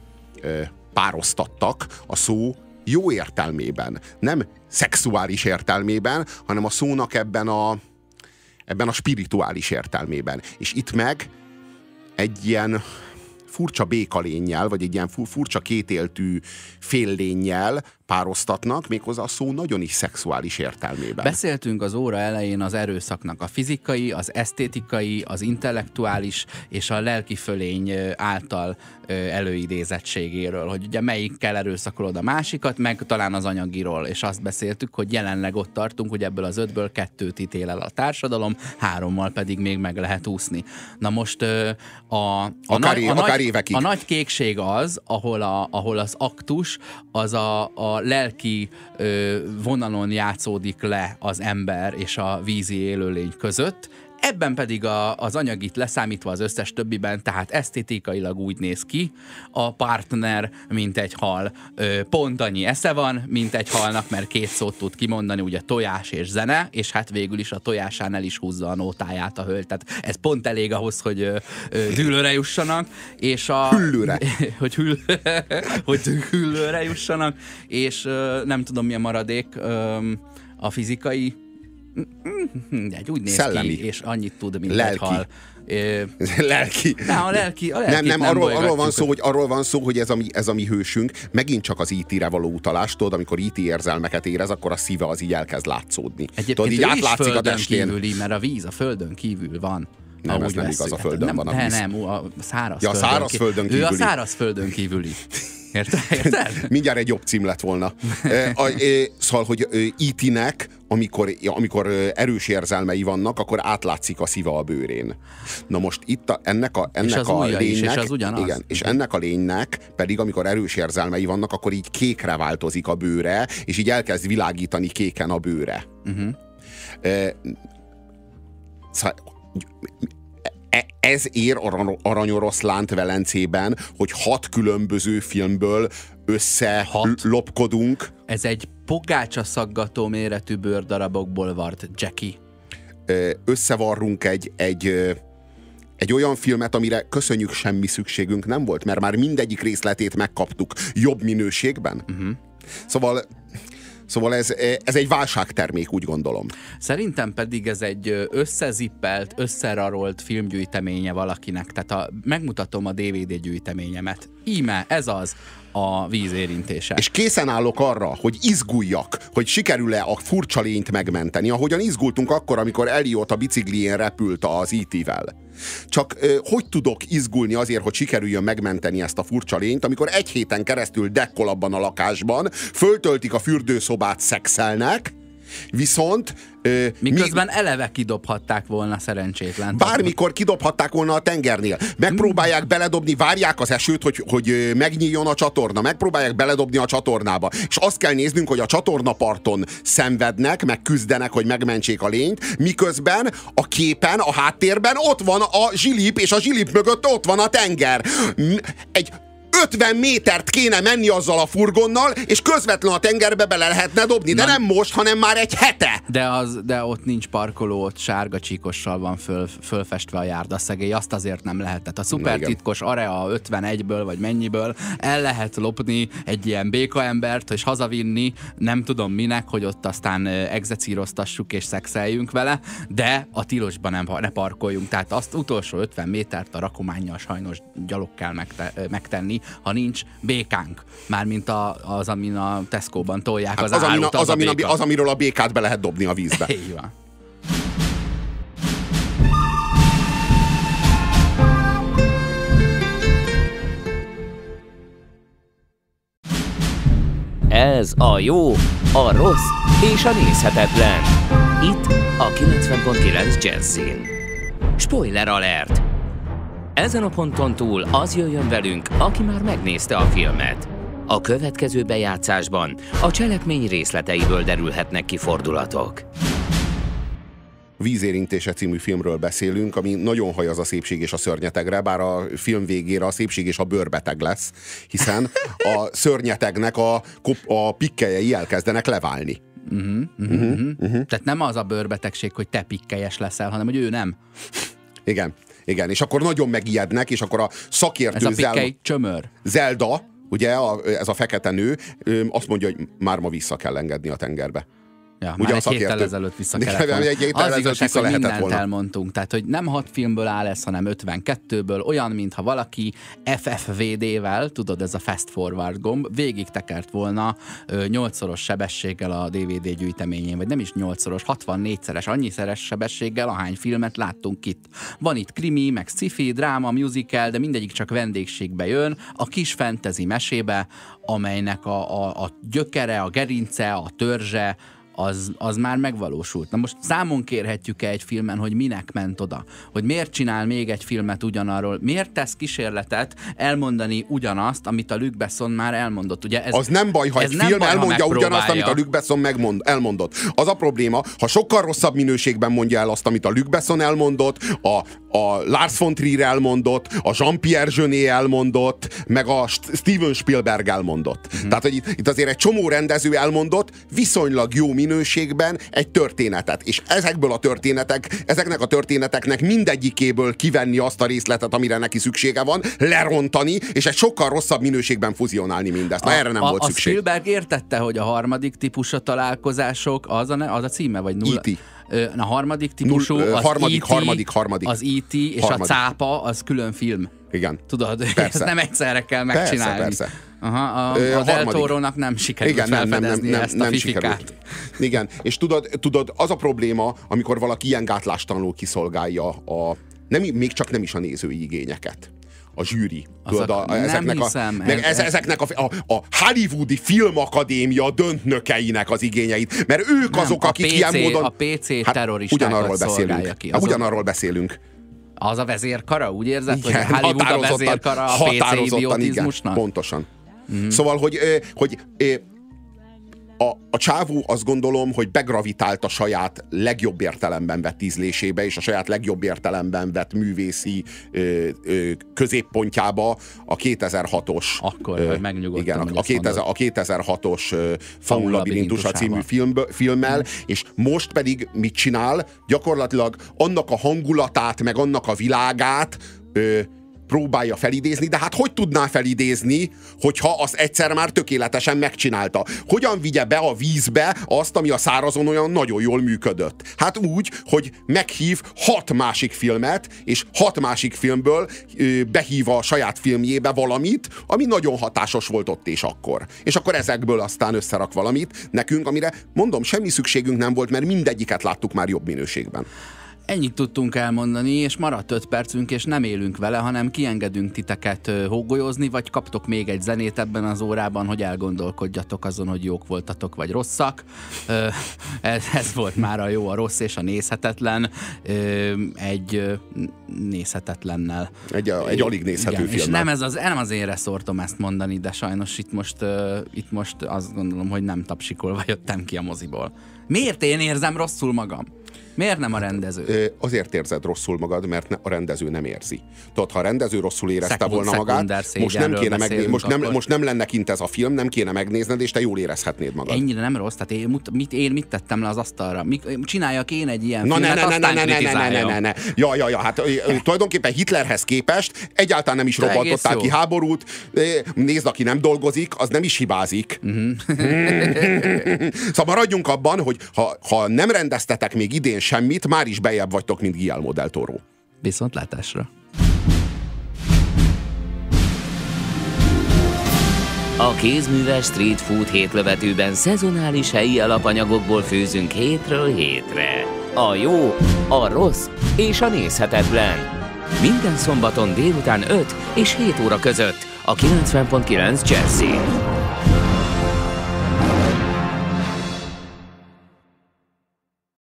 pároztattak a szó jó értelmében. Nem szexuális értelmében, hanem a szónak ebben a, ebben a spirituális értelmében. És itt meg egy ilyen furcsa békalénnyel, vagy egy ilyen furcsa kétéltű féllénnyel pároztatnak, méghozzá a szó nagyon is szexuális értelmében. Beszéltünk az óra elején az erőszaknak a fizikai, az esztétikai, az intellektuális és a lelki fölény által előidézettségéről, hogy ugye melyikkel erőszakolod a másikat, meg talán az anyagiról, és azt beszéltük, hogy jelenleg ott tartunk, hogy ebből az ötből kettőt ítél el a társadalom, hárommal pedig még meg lehet úszni. Na most a, a, akár, nagy, a, akár nagy, évekig. a nagy kékség az, ahol, a, ahol az aktus, az a, a lelki ö, vonalon játszódik le az ember és a vízi élőlény között. Ebben pedig a, az anyagit leszámítva az összes többiben, tehát esztétikailag úgy néz ki, a partner, mint egy hal. Ö, pont annyi esze van, mint egy halnak, mert két szót tud kimondani, ugye tojás és zene, és hát végül is a tojásán el is húzza a nótáját a hölgy. Tehát ez pont elég ahhoz, hogy ö, ö, dűlőre jussanak, és a... Hüllőre. hogy, hüll, hogy hüllőre jussanak, és ö, nem tudom mi a maradék, ö, a fizikai, de úgy néz szellemi. Ki, és annyit tud, mint lelki. egy hal. É, lelki. de a lelki, a lelkit nem, nem, nem arról, arról, van szó, hogy... hogy, arról van szó, hogy ez a mi, ez a mi hősünk megint csak az í té-re való utalást, tudod, amikor í té érzelmeket érez, akkor a szíve az így elkezd látszódni. Egyébként tudod, így ő is átlátszik a földön testén. kívüli, mert a víz a földön kívül van. Nem, ez nem vesszük. igaz, a földön nem, van a de víz. nem, a száraz Ja, a száraz földön kívüli. Ő a száraz földön kívüli. Érted? Érted? Mindjárt egy jobb cím lett volna. E, a, e, szóval, hogy í té-nek, amikor, amikor erős érzelmei vannak, akkor átlátszik a szíve a bőrén. Na most itt a, ennek a, ennek és az a ujja lénynek, is, és az ugyanaz. Igen, és ennek a lénynek pedig, amikor erős érzelmei vannak, akkor így kékre változik a bőre, és így elkezd világítani kéken a bőre. Uh-huh. E, szóval, ez ér aranyoroszlánt Velencében, hogy hat különböző filmből összelopkodunk. Ez egy pogácsa szaggató méretű bőrdarabokból vart Jackie. Összevarrunk egy, egy, egy olyan filmet, amire köszönjük, semmi szükségünk nem volt, mert már mindegyik részletét megkaptuk jobb minőségben. Uh-huh. Szóval... Szóval ez, ez egy válságtermék, úgy gondolom. Szerintem pedig ez egy összezippelt, összerarolt filmgyűjteménye valakinek. Tehát a, megmutatom a dé vé dé gyűjteményemet. Íme, ez az a víz érintése. És készen állok arra, hogy izguljak, hogy sikerül-e a furcsa lényt megmenteni, ahogyan izgultunk akkor, amikor Elliot a biciklijén repült az í té-vel. Csak euh, hogy tudok izgulni azért, hogy sikerüljön megmenteni ezt a furcsa lényt, amikor egy héten keresztül dekkol abban a lakásban, föltöltik a fürdőszobát, szexelnek, viszont... Ö, Miközben mi, eleve kidobhatták volna szerencsétlen. Bármikor kidobhatták volna a tengernél. Megpróbálják beledobni, várják az esőt, hogy, hogy megnyíljon a csatorna. Megpróbálják beledobni a csatornába. És azt kell néznünk, hogy a csatornaparton szenvednek, meg küzdenek, hogy megmentsék a lényt, miközben a képen, a háttérben ott van a zsilip, és a zsilip mögött ott van a tenger. Egy ötven métert kéne menni azzal a furgonnal, és közvetlenül a tengerbe bele lehetne dobni. De Na, nem most, hanem már egy hete. De, az, de ott nincs parkoló, ott sárga csíkossal van föl, fölfestve a járdaszegély, azt azért nem lehetett. A szupertitkos Area ötvenegyből, vagy mennyiből el lehet lopni egy ilyen békaembert, és hazavinni, nem tudom minek, hogy ott aztán execíroztassuk és szexeljünk vele, de a tilosban nem, ne parkoljunk. Tehát azt utolsó ötven métert a rakománnyal sajnos gyalog kell megte, megtenni, ha nincs békánk. Mármint a, az, amin a Tesco-ban tolják hát az, az árut, az, az, a amin a, az, amiről a békát be lehet dobni a vízbe. Így van. Ez a jó, a rossz és a nézhetetlen. Itt a kilencven pont kilenc Jazzin. Spoiler alert! Ezen a ponton túl az jöjjön velünk, aki már megnézte a filmet. A következő bejátszásban a cselekmény részleteiből derülhetnek ki fordulatok. Vízérintése című filmről beszélünk, ami nagyon hajaz a szépség és a szörnyetegre, bár a film végére a szépség és a bőrbeteg lesz, hiszen a szörnyetegnek a, a pikkelyei elkezdenek leválni. Uh-huh, uh-huh, uh-huh. Uh-huh. Tehát nem az a bőrbetegség, hogy te pikkelyes leszel, hanem hogy ő nem. Igen, igen, és akkor nagyon megijednek, és akkor a szakértő ez a pikkely csömör. Zelda, ugye a, ez a fekete nő, azt mondja, hogy már ma vissza kell engedni a tengerbe. Ja, ugye már egy héttel ezelőtt vissza kellett volna. Egy az igazság, hogy mindent volna. Elmondtunk. Tehát, hogy nem hat filmből áll ez, hanem ötvenkettőből. Olyan, mintha valaki F F V D-vel, tudod, ez a fast forward gomb, végig tekert volna ö, nyolcszoros sebességgel a dé vé dé gyűjteményén, vagy nem is nyolcszoros, hatvannégyszeres, annyiszeres sebességgel, ahány filmet láttunk itt. Van itt krimi, meg sci-fi, dráma, musical, de mindegyik csak vendégségbe jön, a kis fantasy mesébe, amelynek a, a, a gyökere, a gerince, a törzse, Az, az már megvalósult. Na most számon kérhetjük-e egy filmen, hogy minek ment oda? Hogy miért csinál még egy filmet ugyanarról? Miért tesz kísérletet elmondani ugyanazt, amit a Luc Besson már elmondott? Ugye ez, az nem baj, ha egy film baj, elmondja ugyanazt, amit a Luc Besson megmond, elmondott. Az a probléma, ha sokkal rosszabb minőségben mondja el azt, amit a Luc Besson elmondott, a, a Lars von Trier elmondott, a Jean-Pierre Jeunet elmondott, meg a Steven Spielberg elmondott. Uh-huh. Tehát, hogy itt, itt azért egy csomó rendező elmondott, viszonylag jó minőségben egy történetet. És ezekből a történetek, ezeknek a történeteknek mindegyikéből kivenni azt a részletet, amire neki szüksége van, lerontani, és egy sokkal rosszabb minőségben fuzionálni mindezt. Na, a, erre nem a, volt a szükség. Spielberg értette, hogy a harmadik típusú találkozások, az a, az a címe, vagy nulla? E T A harmadik típusú, Null, az harmadik, E T, harmadik, harmadik. az E T és harmadik. A cápa, az külön film. Igen. Tudod, persze. ezt nem egyszerre kell megcsinálni. Persze, persze. Aha, a, Ö, a Del Toro-nak nem sikerült igen, felfedezni nem, nem, ezt nem, a fifikát. Igen, és tudod, tudod, az a probléma, amikor valaki ilyen gátlástalanul kiszolgálja a, nem, még csak nem is a nézői igényeket. A zsűri. Tudod, a, a, ezeknek, hiszem, a, meg ez, ezeknek a, a, a hollywoodi filmakadémia döntnökeinek az igényeit. Mert ők nem, azok, akik pé cé, ilyen módon... A pé cé hát, terroristákat szolgálja ki. Hát, ugyanarról beszélünk. Az a vezérkara, úgy érzed, igen, hogy a Hollywood a vezérkara a pé cé idiotizmusnak? Pontosan. Mm-hmm. Szóval, hogy, hogy a, a csávó azt gondolom, hogy begravitált a saját legjobb értelemben vett ízlésébe, és a saját legjobb értelemben vett művészi ö, ö, középpontjába a kétezer-hatos... Akkor, ö, megnyugodtam, igen, a, a, kétezer, a kétezer-hatos Faun labirintusa című film, filmmel, mm. és most pedig mit csinál? Gyakorlatilag annak a hangulatát, meg annak a világát ö, próbálja felidézni, de hát hogy tudná felidézni, hogyha azt egyszer már tökéletesen megcsinálta? Hogyan vigye be a vízbe azt, ami a szárazon olyan nagyon jól működött? Hát úgy, hogy meghív hat másik filmet, és hat másik filmből ö, behív a saját filmjébe valamit, ami nagyon hatásos volt ott és akkor. És akkor ezekből aztán összerak valamit nekünk, amire mondom, semmi szükségünk nem volt, mert mindegyiket láttuk már jobb minőségben. Ennyit tudtunk elmondani, és maradt öt percünk, és nem élünk vele, hanem kiengedünk titeket hógolyozni, vagy kaptok még egy zenét ebben az órában, hogy elgondolkodjatok azon, hogy jók voltatok, vagy rosszak. Ez, ez volt már a jó, a rossz és a nézhetetlen. Egy nézhetetlennel. Egy, egy alig nézhető film. És nem, ez az, nem az én reszortom ezt mondani, de sajnos itt most, itt most azt gondolom, hogy nem tapsikolva jöttem ki a moziból. Miért én érzem rosszul magam? Miért nem a rendező? Azért érzed rosszul magad, mert a rendező nem érzi. Tudod, ha a rendező rosszul érezte Szekund, volna magát, most nem, kéne megné- most, nem, most nem lenne kint ez a film, nem kéne megnézned, és te jól érezhetnéd magad. Ennyire nem rossz, tehát én mit, én mit tettem le az asztalra? Csináljak én egy ilyen Na, filmet, ne, ne, aztán ne, ne, ne, ne, ne, ne, ne. Ja, ja, ja, hát tulajdonképpen Hitlerhez képest egyáltalán nem is De robbantották ki háborút. Nézd, aki nem dolgozik, az nem is hibázik. Uh-huh. Szóval maradjunk abban, hogy ha, ha nem rendeztetek még idén semmit, már is bejebb vagytok, mint Guillermo del Toro. Viszontlátásra. A kézműves street food hétlövetőben szezonális helyi alapanyagokból főzünk hétről hétre. A jó, a rossz és a nézhetetlen. Minden szombaton délután öt és hét óra között a kilencven pont kilenc Jazzin.